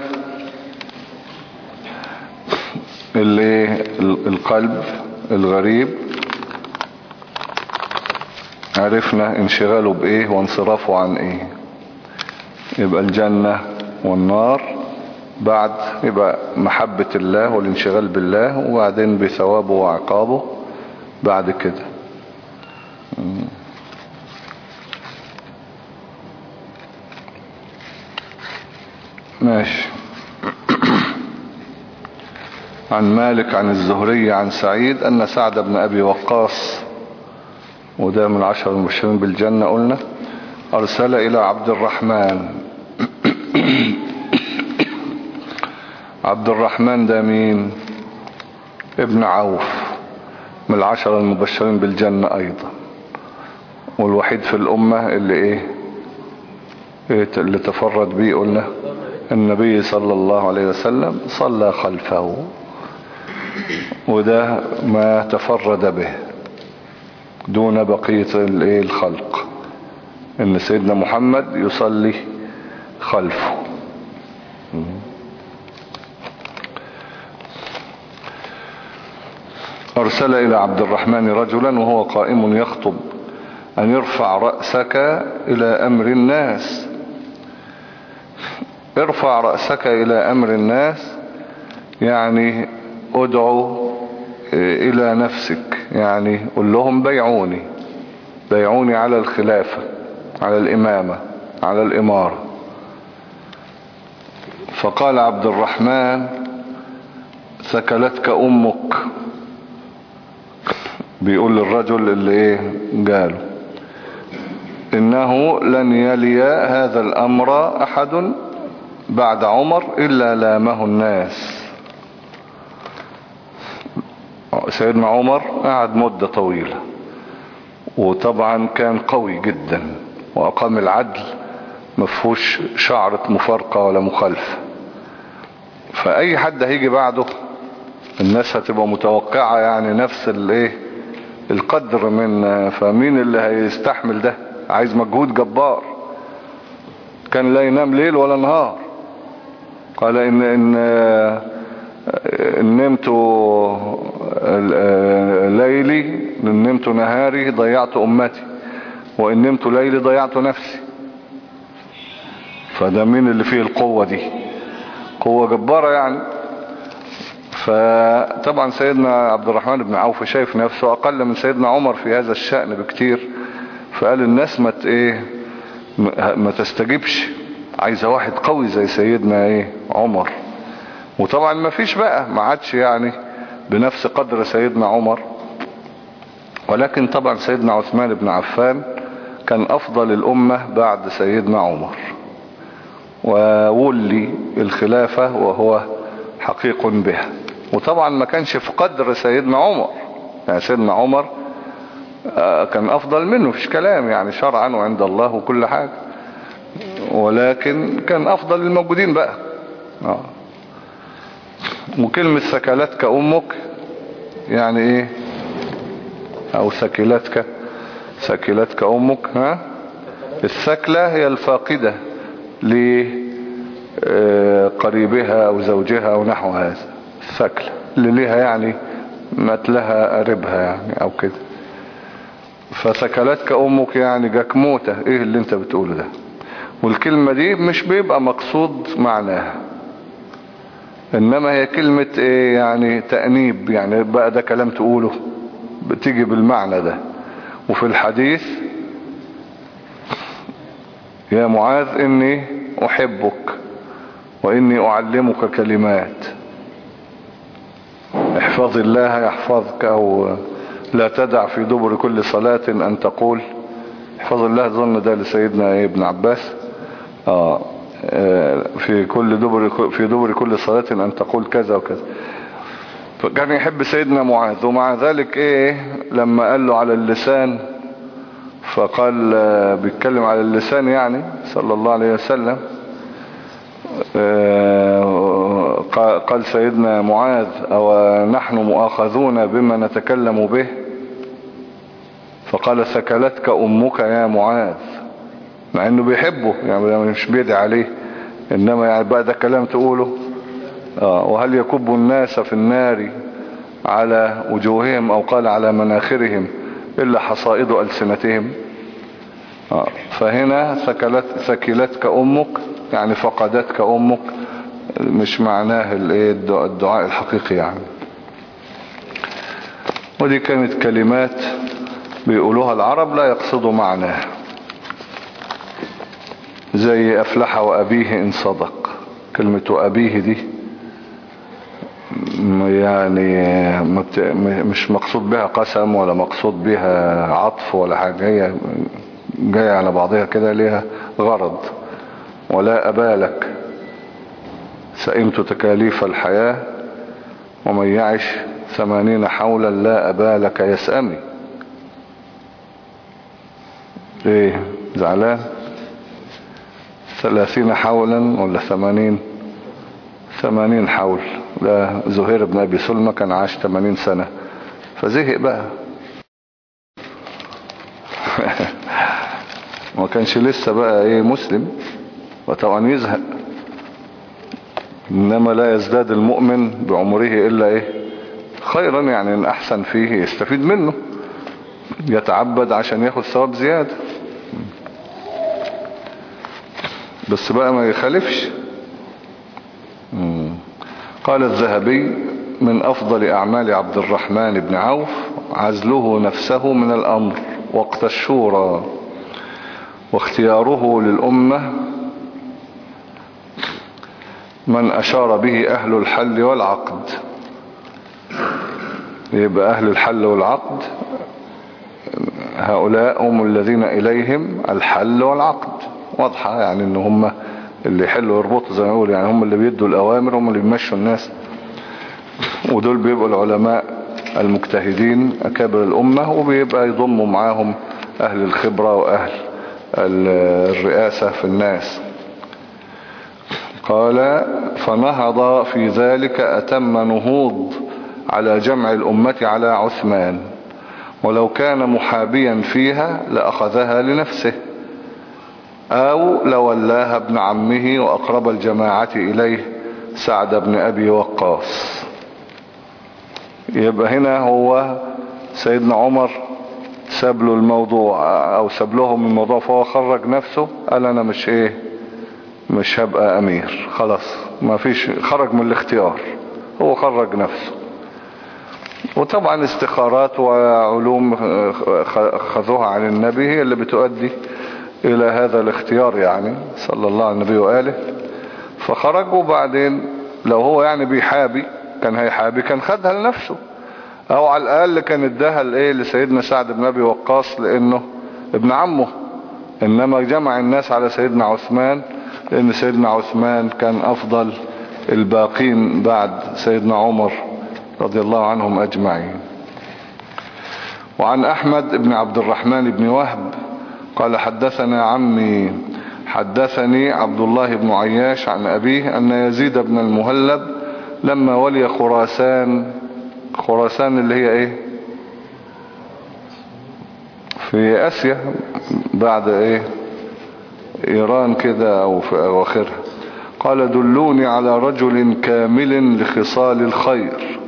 اللي القلب الغريب عرفنا انشغاله بايه وانصرافه عن ايه. يبقى الجنة والنار، بعد يبقى محبة الله والانشغال بالله، وبعدين بثوابه وعقابه بعد كده. ماشي. عن مالك عن الزهري عن سعيد أن سعد بن أبي وقاص، وده من عشر المبشرين بالجنة قلنا، أرسل إلى عبد الرحمن. عبد الرحمن ده مين؟ ابن عوف، من العشر المبشرين بالجنة أيضا، والوحيد في الأمة اللي إيه, إيه اللي تفرد به. قلنا النبي صلى الله عليه وسلم صلى خلفه، وده ما تفرد به دون بقية الخلق، ان سيدنا محمد يصلي خلفه. أرسل إلى عبد الرحمن رجلا وهو قائم يخطب أن يرفع رأسك إلى أمر الناس. ارفع رأسك إلى أمر الناس يعني ادعو إلى نفسك، يعني قل لهم بيعوني، بايعوني على الخلافة، على الإمامة، على الإمارة. فقال عبد الرحمن ثكلتك أمك، بيقول للرجل اللي ايه قاله، إنه لن يلي هذا الأمر أحد بعد عمر إلا لامه الناس. سيدنا عمر قعد مدة طويلة، وطبعا كان قوي جدا، وأقام العدل مفهوش شعرة مفارقة ولا مخالفة. فأي حد هيجي بعده الناس هتبقى متوقعة يعني نفس الايه القدر من، فمين اللي هيستحمل ده؟ عايز مجهود جبار. كان لا ينام ليل ولا نهار. قال إن, إن, إن نمت ليلي، إن نمت نهاري ضيعت أمتي، وإن نمت ليلي ضيعت نفسي. فده مين اللي فيه القوة دي؟ قوة جبارة يعني. فطبعا سيدنا عبد الرحمن بن عوف شايف نفسه أقل من سيدنا عمر في هذا الشأن بكتير، فقال الناس ما ايه ما تستجيبش، عايزة واحد قوي زي سيدنا ايه عمر. وطبعا ما فيش بقى، ما عادش يعني بنفس قدر سيدنا عمر، ولكن طبعا سيدنا عثمان بن عفان كان أفضل الأمة بعد سيدنا عمر، وولي الخلافة وهو حقيق بها. وطبعا ما كانش في قدر سيدنا عمر، يعني سيدنا عمر كان أفضل منه فيش كلام يعني شرعا وعند الله وكل حاجة، ولكن كان أفضل الموجودين بقى. آه. وكلمة ثكلتك أمك يعني إيه؟ أو ثكلتك ثكلتك أمك، ها؟ الثكلة هي الفاقدة لقريبها أو زوجها أو نحو هذا، الثكلة اللي ليها يعني متلها قريبها يعني أو كده. فثكلتك أمك يعني جاك موتة، إيه اللي أنت بتقوله ده؟ والكلمة دي مش بيبقى مقصود معناها، إنما هي كلمة إيه يعني تأنيب، يعني بقى ده كلام تقوله بتيجي بالمعنى ده. وفي الحديث يا معاذ إني أحبك وإني أعلمك كلمات، احفظ الله يحفظك، أو لا تدع في دبر كل صلاة أن تقول، احفظ الله ظن ده لسيدنا ابن عباس، آه في كل دبر في دبر كل صلاة أن تقول كذا وكذا. فكان يحب سيدنا معاذ، ومع ذلك ايه لما قال له على اللسان، فقال بيتكلم على اللسان يعني صلى الله عليه وسلم، قال سيدنا معاذ أو نحن مؤاخذون بما نتكلم به؟ فقال ثكلتك أمك يا معاذ، مع انه بيحبه يعني مش بيدعي عليه، انما يعني بقى ده كلام تقوله. آه وهل يكب الناس في النار على وجوههم او قال على مناخرهم الا حصائد ألسنتهم؟ آه فهنا ثكلت ثكلتك امك يعني فقدتك امك، مش معناه الدعاء الحقيقي يعني. ودي كانت كلمات بيقولوها العرب لا يقصدوا معناها، زي أفلح وأبيه إن صدق. كلمة أبيه دي يعني مش مقصود بها قسم ولا مقصود بها عطف ولا حاجة، هي جاية على بعضها كده ليها غرض. ولا أبالك سئمت تكاليف الحياة ومن يعش ثمانين حولا لا أبالك يسأمي. ايه زعلان؟ ثلاثين حولا ولا ثمانين؟ ثمانين حول. ده زهير بن أبي سلمى كان عاش ثمانين سنة فزهق بقى ما كانش لسه بقى ايه مسلم، وطبعا يزهق. انما لا يزداد المؤمن بعمره الا ايه خيرا، يعني ان احسن فيه يستفيد منه، يتعبد عشان ياخد ثواب زيادة، بس بقى ما يخالفش. قال الذهبي من أفضل أعمال عبد الرحمن بن عوف عزله نفسه من الأمر وقت الشورى، واختياره للأمة من أشار به أهل الحل والعقد. يبقى أهل الحل والعقد هؤلاء هم الذين إليهم الحل والعقد، واضحة يعني ان هم اللي يحلوا يربطوا زي ما يقول، يعني هم اللي بيدوا الأوامر، هم اللي بيمشوا الناس، ودول بيبقوا العلماء المجتهدين أكابر الأمة، وبيبقى يضموا معاهم أهل الخبرة وأهل الرئاسة في الناس. قال فنهض في ذلك أتم نهوض على جمع الأمة على عثمان، ولو كان محابيا فيها لأخذها لنفسه، أو لولاها ابن عمه وأقرب الجماعة إليه سعد بن أبي وقاص. يبقى هنا هو سيدنا عمر ساب له الموضوع أو ساب لهم الموضوع، فهو خرج نفسه، قال أنا مش إيه مش هبقى أمير خلاص، ما فيش، خرج من الاختيار، هو خرج نفسه. وطبعا استخارات وعلوم خذوها عن النبي هي اللي بتؤدي إلى هذا الاختيار، يعني صلى الله على النبي وآله. فخرج، وبعدين لو هو يعني بيحابي كان هيحابي كان خدها لنفسه، أو على الأقل كان اداها لإيه لسيدنا سعد بن أبي وقاص لأنه ابن عمه. إنما جمع الناس على سيدنا عثمان لأن سيدنا عثمان كان أفضل الباقين بعد سيدنا عمر رضي الله عنهم أجمعين. وعن أحمد بن عبد الرحمن بن وهب قال حدثنا عمي حدثني عبد الله بن عياش عن أبيه أن يزيد بن المهلب لما ولي خراسان، خراسان اللي هي ايه في آسيا بعد ايه إيران كده أو في أواخرها، قال دلوني على رجل كامل لخصال الخير،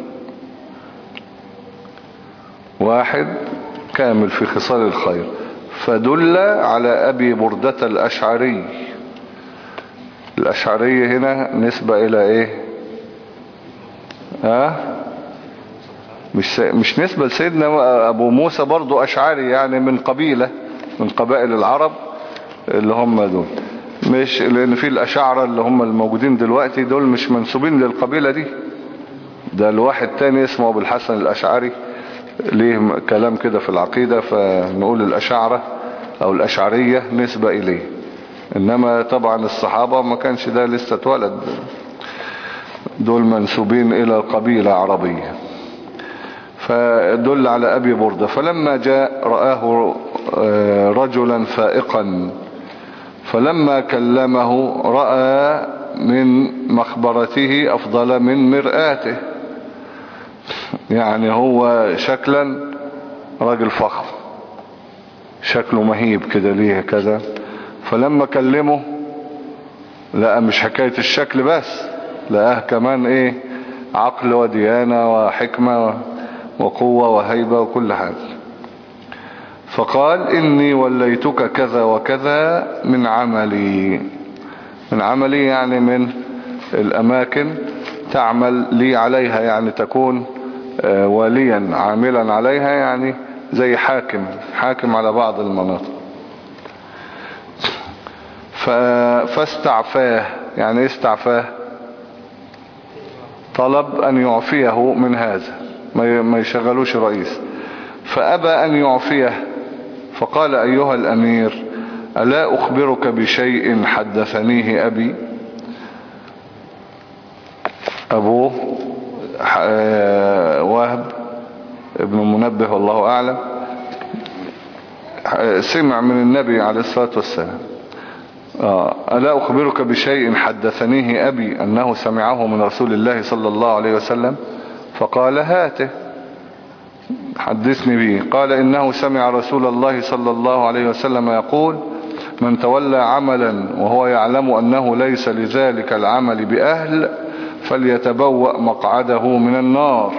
واحد كامل في خصال الخير، فدل على أبي بردة الأشعري. الأشعري هنا نسبة إلى إيه ها مش مش نسبة لسيدنا أبو موسى، برضو أشعري يعني من قبيلة من قبائل العرب اللي هم دول، مش لأن في الأشاعرة اللي هم الموجودين دلوقتي دول مش منسوبين للقبيلة دي، ده الواحد تاني اسمه أبو الحسن الأشعري ليه كلام كده في العقيدة، فنقول الأشاعرة أو الأشعرية نسبة إليه. إنما طبعا الصحابة ما كانش ده لسه اتولد، دول منسوبين إلى القبيلة عربية. فدل على أبي بردة. فلما جاء رآه رجلا فائقا، فلما كلمه رأى من مخبرته أفضل من مرآته، يعني هو شكلا راجل فخم، شكله مهيب كده ليه كذا. فلما كلمه لقى مش حكاية الشكل بس، لقاه كمان ايه عقل وديانة وحكمة وقوة وهيبة وكل حاجة. فقال إني وليتك كذا وكذا من عملي، من عملي يعني من الأماكن تعمل لي عليها، يعني تكون واليا عاملا عليها، يعني زي حاكم حاكم على بعض المناطق. فاستعفاه، يعني استعفاه طلب أن يعفيه من هذا، ما يشغلوش رئيس، فأبى أن يعفيه. فقال أيها الأمير ألا أخبرك بشيء حدثنيه أبي؟ أبوه وهب ابن منبه والله أعلم سمع من النبي عليه الصلاة والسلام، ألا أخبرك بشيء حدثنيه أبي أنه سمعه من رسول الله صلى الله عليه وسلم؟ فقال هاته حدثني به. قال إنه سمع رسول الله صلى الله عليه وسلم يقول من تولى عملا وهو يعلم أنه ليس لذلك العمل بأهل فليتبوأ مقعده من النار.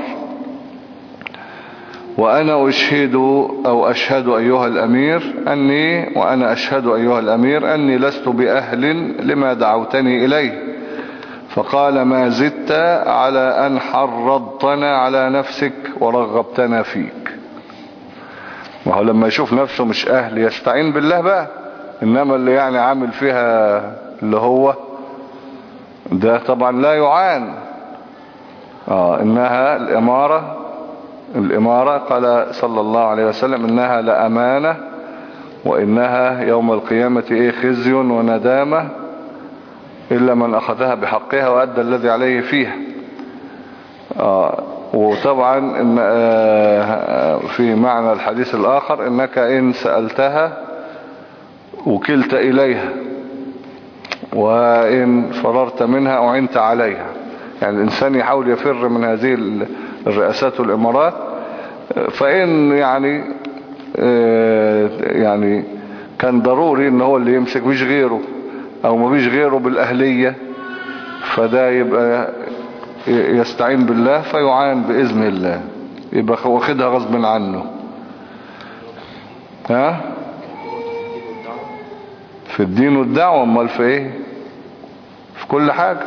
وأنا أشهد أو أشهد أيها الأمير أني وأنا أشهد أيها الأمير أني لست بأهل لما دعوتني إليه. فقال ما زدت على أن حرضتنا على نفسك ورغبتنا فيك. وهو لما يشوف نفسه مش اهل يستعين بالله بقى. انما اللي يعني عامل فيها اللي هو ده طبعا لا يعان. اه انها الامارة الامارة قال صلى الله عليه وسلم انها لامانة، وانها يوم القيامة ايه خزي وندامة الا من اخذها بحقها وادى الذي عليه فيها. آه وطبعا إن آه في معنى الحديث الاخر انك ان سألتها وكلت اليها، وان فررت منها اعنت عليها. يعني الانسان يحاول يفر من هذه الرئاسات والامارات، فان يعني آه يعني كان ضروري ان هو اللي يمسك مش غيره، او ما بيش غيره بالاهلية، فده يبقى يستعين بالله فيعان بإذن الله، يبقى واخدها غصب عنه. ها في الدين والدعوة، امال في ايه؟ في كل حاجة.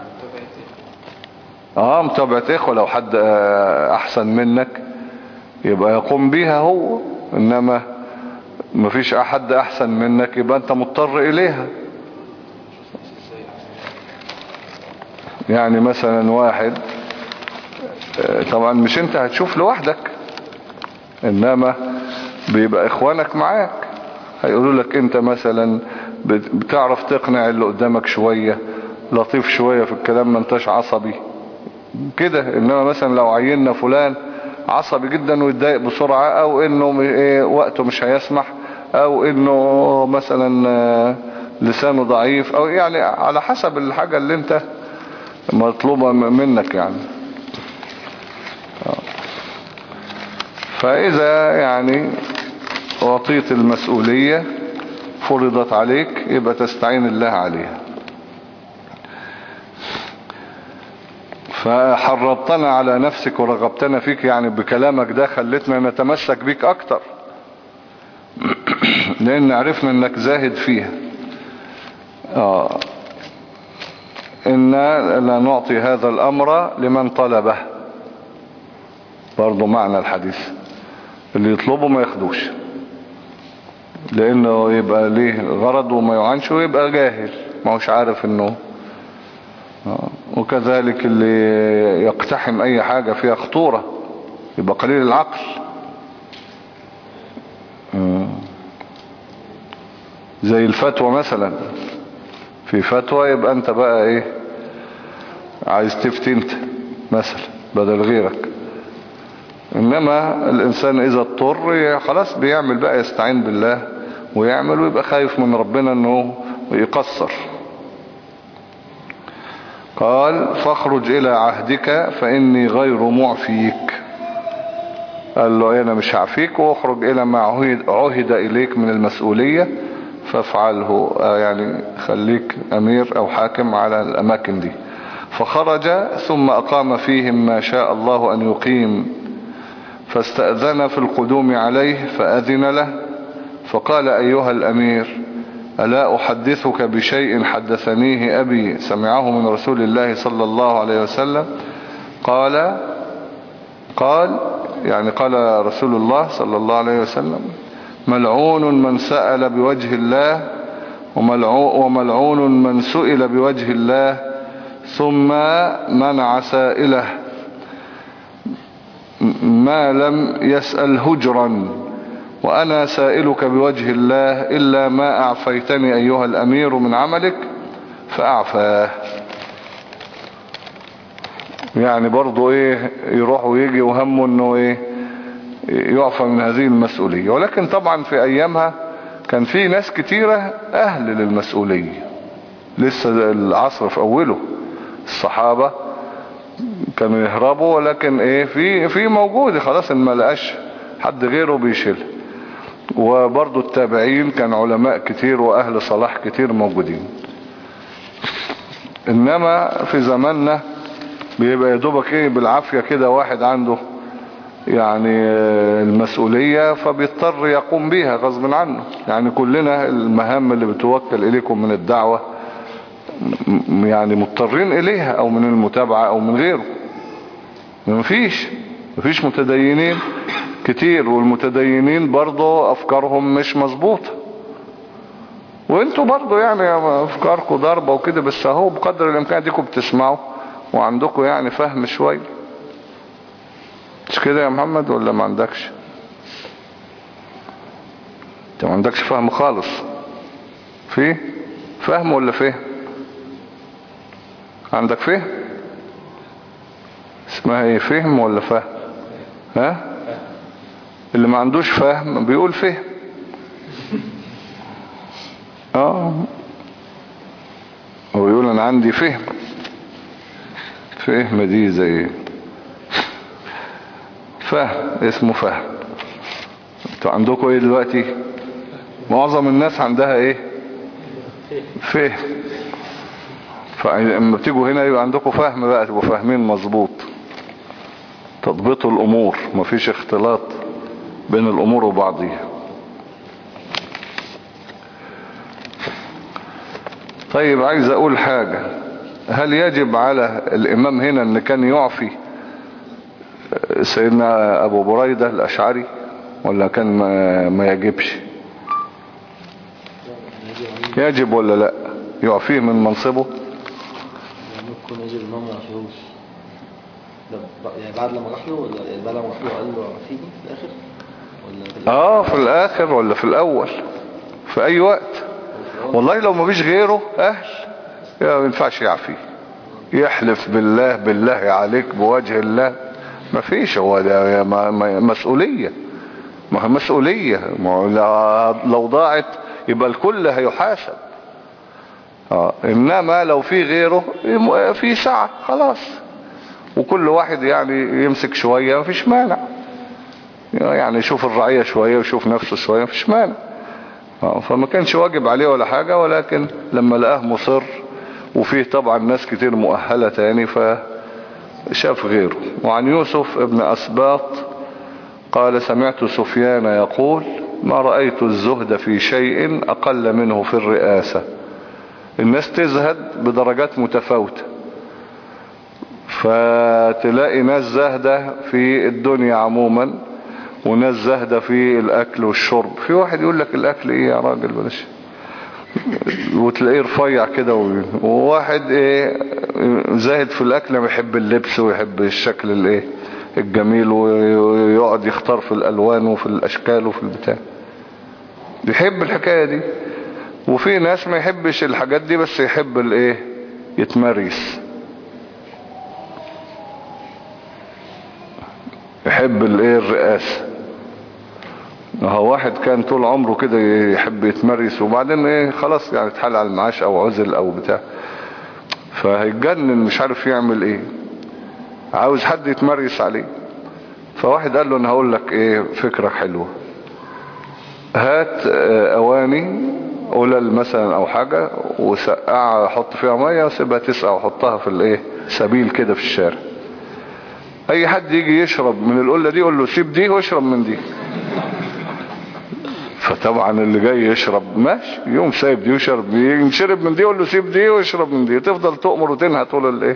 اه متابعة اخوة، لو حد احسن منك يبقى يقوم بيها هو، انما مفيش احد احسن منك يبقى انت مضطر اليها. يعني مثلا واحد طبعا مش انت هتشوف لوحدك، انما بيبقى اخوانك معاك هيقولوا لك انت مثلا بتعرف تقنع اللي قدامك شوية، لطيف شوية في الكلام، ما انتش عصبي كده. انما مثلا لو عيننا فلان عصبي جدا ويتضايق بسرعة، او انه ايه وقته مش هيسمح، او انه مثلا لسانه ضعيف، او يعني على حسب الحاجة اللي انت مطلوبة منك يعني. فإذا يعني أعطيت المسؤولية فرضت عليك يبقى تستعين الله عليها. فحرضتنا على نفسك ورغبتنا فيك، يعني بكلامك ده خلتنا نتمسك بيك أكتر لأن عرفنا أنك زاهد فيها. آه إنا لا نعطي هذا الأمر لمن طلبه، برضو معنى الحديث اللي يطلبه ما ياخدوش، لأنه يبقى ليه غرض وما يعنش ويبقى جاهل ما هوش عارف إنه. وكذلك اللي يقتحم أي حاجة فيها خطورة يبقى قليل العقل. زي الفتوى مثلا، في فتوى يبقى انت بقى ايه عايز تفتي انت مثلا بدل غيرك. انما الانسان اذا اضطر خلاص بيعمل بقى، يستعين بالله ويعمل، ويبقى خايف من ربنا انه يقصر. قال فاخرج الى عهدك فاني غير معفيك. قال له انا مش هعفيك، واخرج الى ما عهد, عهد اليك من المسؤولية فافعله، يعني خليك امير او حاكم على الاماكن دي. فخرج ثم اقام فيهم ما شاء الله ان يقيم، فاستأذن في القدوم عليه فأذن له، فقال ايها الامير ألا أحدثك بشيء حدثنيه أبي سمعه من رسول الله صلى الله عليه وسلم؟ قال قال يعني قال رسول الله صلى الله عليه وسلم ملعون من سأل بوجه الله وملعون من سئل بوجه الله ثم منع سائله ما لم يسأل هجرا، وأنا سائلك بوجه الله إلا ما أعفيتني أيها الأمير من عملك فأعفاه. يعني برضو إيه يروح ويجي وهمه إنه إيه يعفى من هذه المسؤولية. ولكن طبعا في أيامها كان في ناس كتيرة أهل للمسؤولية، لسه العصر في أوله، الصحابة كانوا يهربوا، ولكن إيه في في موجود خلاص إن ما لقاش حد غيره بيشيل. وبرضو التابعين كان علماء كتير وأهل صلاح كتير موجودين. إنما في زماننا بيبقى يدوبك إيه بالعافية كده واحد عنده يعني المسؤولية فبيضطر يقوم بيها غصب عنه. يعني كلنا المهام اللي بتوكل إليكم من الدعوة يعني مضطرين إليها، أو من المتابعة أو من غيره. مفيش مفيش متدينين كتير، والمتدينين برضو افكارهم مش مظبوطة، وانتوا برضو يعني افكاركم ضربة وكده، بس اهو بقدر الامكان ديكم بتسمعوا وعندكم يعني فهم شوي. مش كده يا محمد ولا ما عندكش؟ انت ما عندكش فهم خالص. فيه فهم ولا فهم؟ عندك فهم؟ اسمها ايه، فهم ولا فهم؟ ها؟ اللي ما عندوش فهم بيقول فهم. اه هو يقول انا عندي فهم. فهم دي زي فهم، اسمه فهم. انتوا عندكم ايه دلوقتي؟ معظم الناس عندها ايه؟ فهم. فلما بتيجوا هنا يبقى عندكم فهم بقى، تبقوا فاهمين مظبوط، تضبطوا الامور، مفيش اختلاط بين الامور وبعضها. طيب عايز اقول حاجة، هل يجب على الامام هنا ان كان يعفي سيدنا ابو بريدة الاشعري ولا كان ما, ما يجبش؟ يجب ولا لا يعفيه من منصبه؟ ممكن يجب الامام ما يعفيهوش يعني بعد لما راح له، ولا يعني بعد لما راح له قال له عفيني في الاخر، ولا في الأخر؟ اه في الاخر ولا في الاول؟ في اي وقت. والله لو ما فيش غيره اهل ما ينفعش يعفيه، يحلف بالله بالله عليك بوجه الله، ما فيش. هو ده مسؤولية، ما هي مسؤولية، ما لو ضاعت يبقى الكل هيحاسب. آه. انما لو في غيره في ساعة خلاص، وكل واحد يعني يمسك شوية ما فيش مانع، يعني يشوف الرعية شوية ويشوف نفسه شوية ما فيش مانع. آه. فما كانش واجب عليه ولا حاجة، ولكن لما لقاه مصر وفيه طبعا ناس كتير مؤهلة تاني فشاف غيره. وعن يوسف ابن أسباط قال سمعت سفيان يقول ما رأيت الزهد في شيء أقل منه في الرئاسة. الناس تزهد بدرجات متفاوتة، فتلاقي ناس زهدة في الدنيا عموما وناس زهدة في الأكل والشرب. في واحد يقول لك الأكل إيه يا راجل بلاش، وتلاقيه رفيع كده، وواحد ايه زاهد في الاكل، بيحب اللبس ويحب الشكل الايه الجميل، ويقعد يختار في الالوان وفي الاشكال وفي البتاع، بيحب الحكاية دي. وفي ناس ما يحبش الحاجات دي، بس يحب الايه يتمرس، يحب الايه الرئاسة. هو واحد كان طول عمره كده يحب يتمرس، وبعدين ايه خلاص يعني اتحال على المعاش او عزل او بتاع، فهيتجنن مش عارف يعمل ايه، عاوز حد يتمرس عليه. فواحد قال له انا هقول لك ايه فكرة حلوة، هات اواني قلل مثلا او حاجة وسقعها، حط فيها مية وسيبها تسقع وحطها في الايه سبيل كده في الشارع. اي حد يجي يشرب من القلة دي يقول له سيب دي واشرب من دي. فطبعا اللي جاي يشرب ماشي، يوم سايب دي وشرب دي، ينشرب من دي يقول له سيب دي واشرب من دي، تفضل تؤمر وتنهى طول الايه.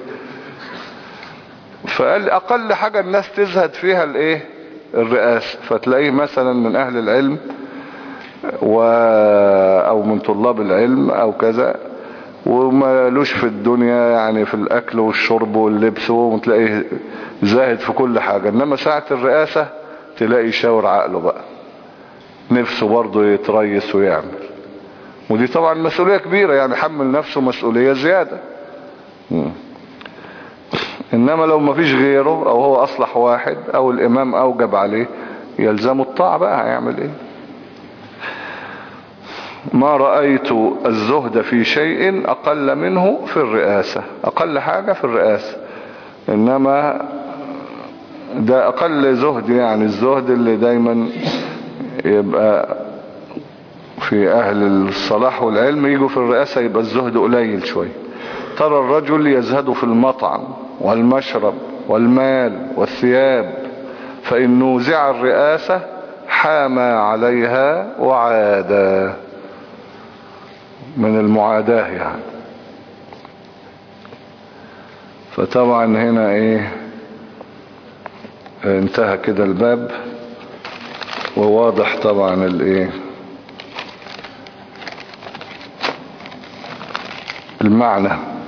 فقال اقل حاجة الناس تزهد فيها الايه الرئاسة. فتلاقيه مثلا من اهل العلم و... او من طلاب العلم او كذا، وما لوش في الدنيا يعني في الاكل والشرب واللبس، وتلاقيه زاهد في كل حاجة. انما ساعة الرئاسة تلاقي يشاور عقله بقى، نفسه برضه يتريس ويعمل، ودي طبعا مسؤولية كبيرة، يعني حمل نفسه مسؤولية زيادة. انما لو ما فيش غيره او هو اصلح واحد او الامام اوجب عليه يلزمه الطاعة بقى، هيعمل ايه؟ ما رأيت الزهد في شيء اقل منه في الرئاسة، اقل حاجة في الرئاسة، انما ده اقل زهد، يعني الزهد اللي دايما يبقى في اهل الصلاح والعلم يجوا في الرئاسة يبقى الزهد قليل شوي. ترى الرجل يزهد في المطعم والمشرب والمال والثياب، فإن نوزع الرئاسة حامى عليها وعادة، من المعاداة يعني. فطبعا هنا ايه انتهى كده الباب، وواضح طبعا الايه المعنى.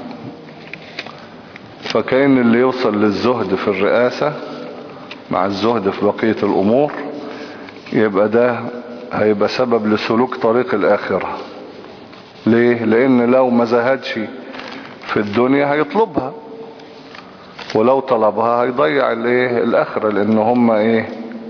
فكأن اللي يوصل للزهد في الرئاسة مع الزهد في بقية الأمور يبقى ده هيبقى سبب لسلوك طريق الآخرة. ليه؟ لأن لو ما زهدش في الدنيا هيطلبها، ولو طلبها هيضيع الايه الآخرة، لأن هما ايه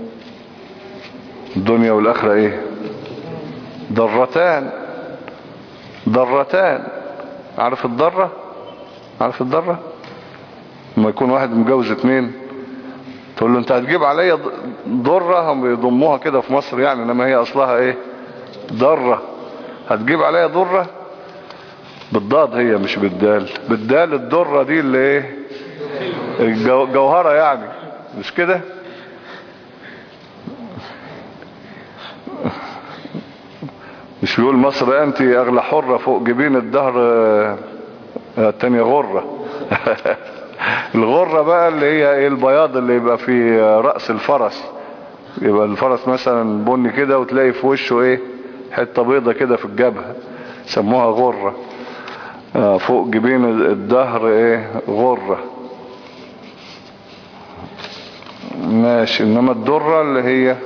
الدنيا والآخرة ايه ضرتان ضرتان. عارف الضرة؟ عارف الضرة؟ لما يكون واحد مجوز اتنين تقول له انت هتجيب عليا ضرة، هم يضموها كده في مصر يعني، انما هي اصلها ايه ضرة. هتجيب عليا ضرة بالضاد، هي مش بالدال. بالدال الضرة دي اللي ايه الجوهرة يعني، مش كده؟ مش بيقول مصر انت اغلى حرة فوق جبين الدهر التانية غرة. الغرة بقى اللي هي ايه البياض اللي يبقى في رأس الفرس، يبقى الفرس مثلا بني كده وتلاقي في وشه ايه حتة بيضة كده في الجبهة، سموها غرة. فوق جبين الدهر ايه غرة. ماشي. انما الدرة اللي هي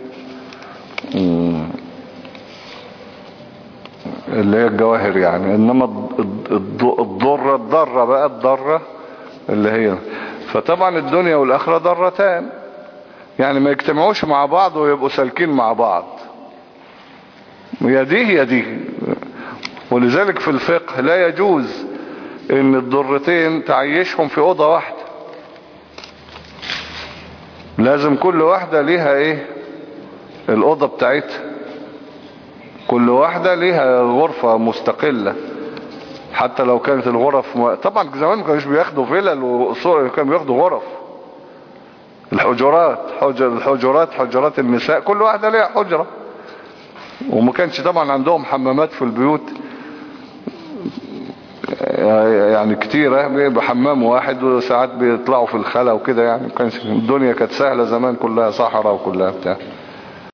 اللي هي الجواهر يعني. انما الضرة الضرة بقى الضرة اللي هي. فطبعا الدنيا والاخرة ضرتان يعني، ما يجتمعوش مع بعض ويبقوا سالكين مع بعض، يا دي يا دي. ولذلك في الفقه لا يجوز ان الضرتين تعيشهم في اوضة واحدة، لازم كل واحدة ليها ايه الاوضة بتاعتها، كل واحدة ليها غرفة مستقلة. حتى لو كانت الغرف م... طبعا زمان ما كانوش بياخدوا فلل وقصور، كانوا بياخدوا غرف. الحجرات حجر الحجرات حجرات النساء كل واحدة ليها حجرة، وما كانش طبعا عندهم حمامات في البيوت يعني كتيرة، بيبقى حمام واحد وساعات بيطلعوا في الخلا وكده يعني. كانش الدنيا كانت سهلة زمان، كلها صحراء وكلها بتاع.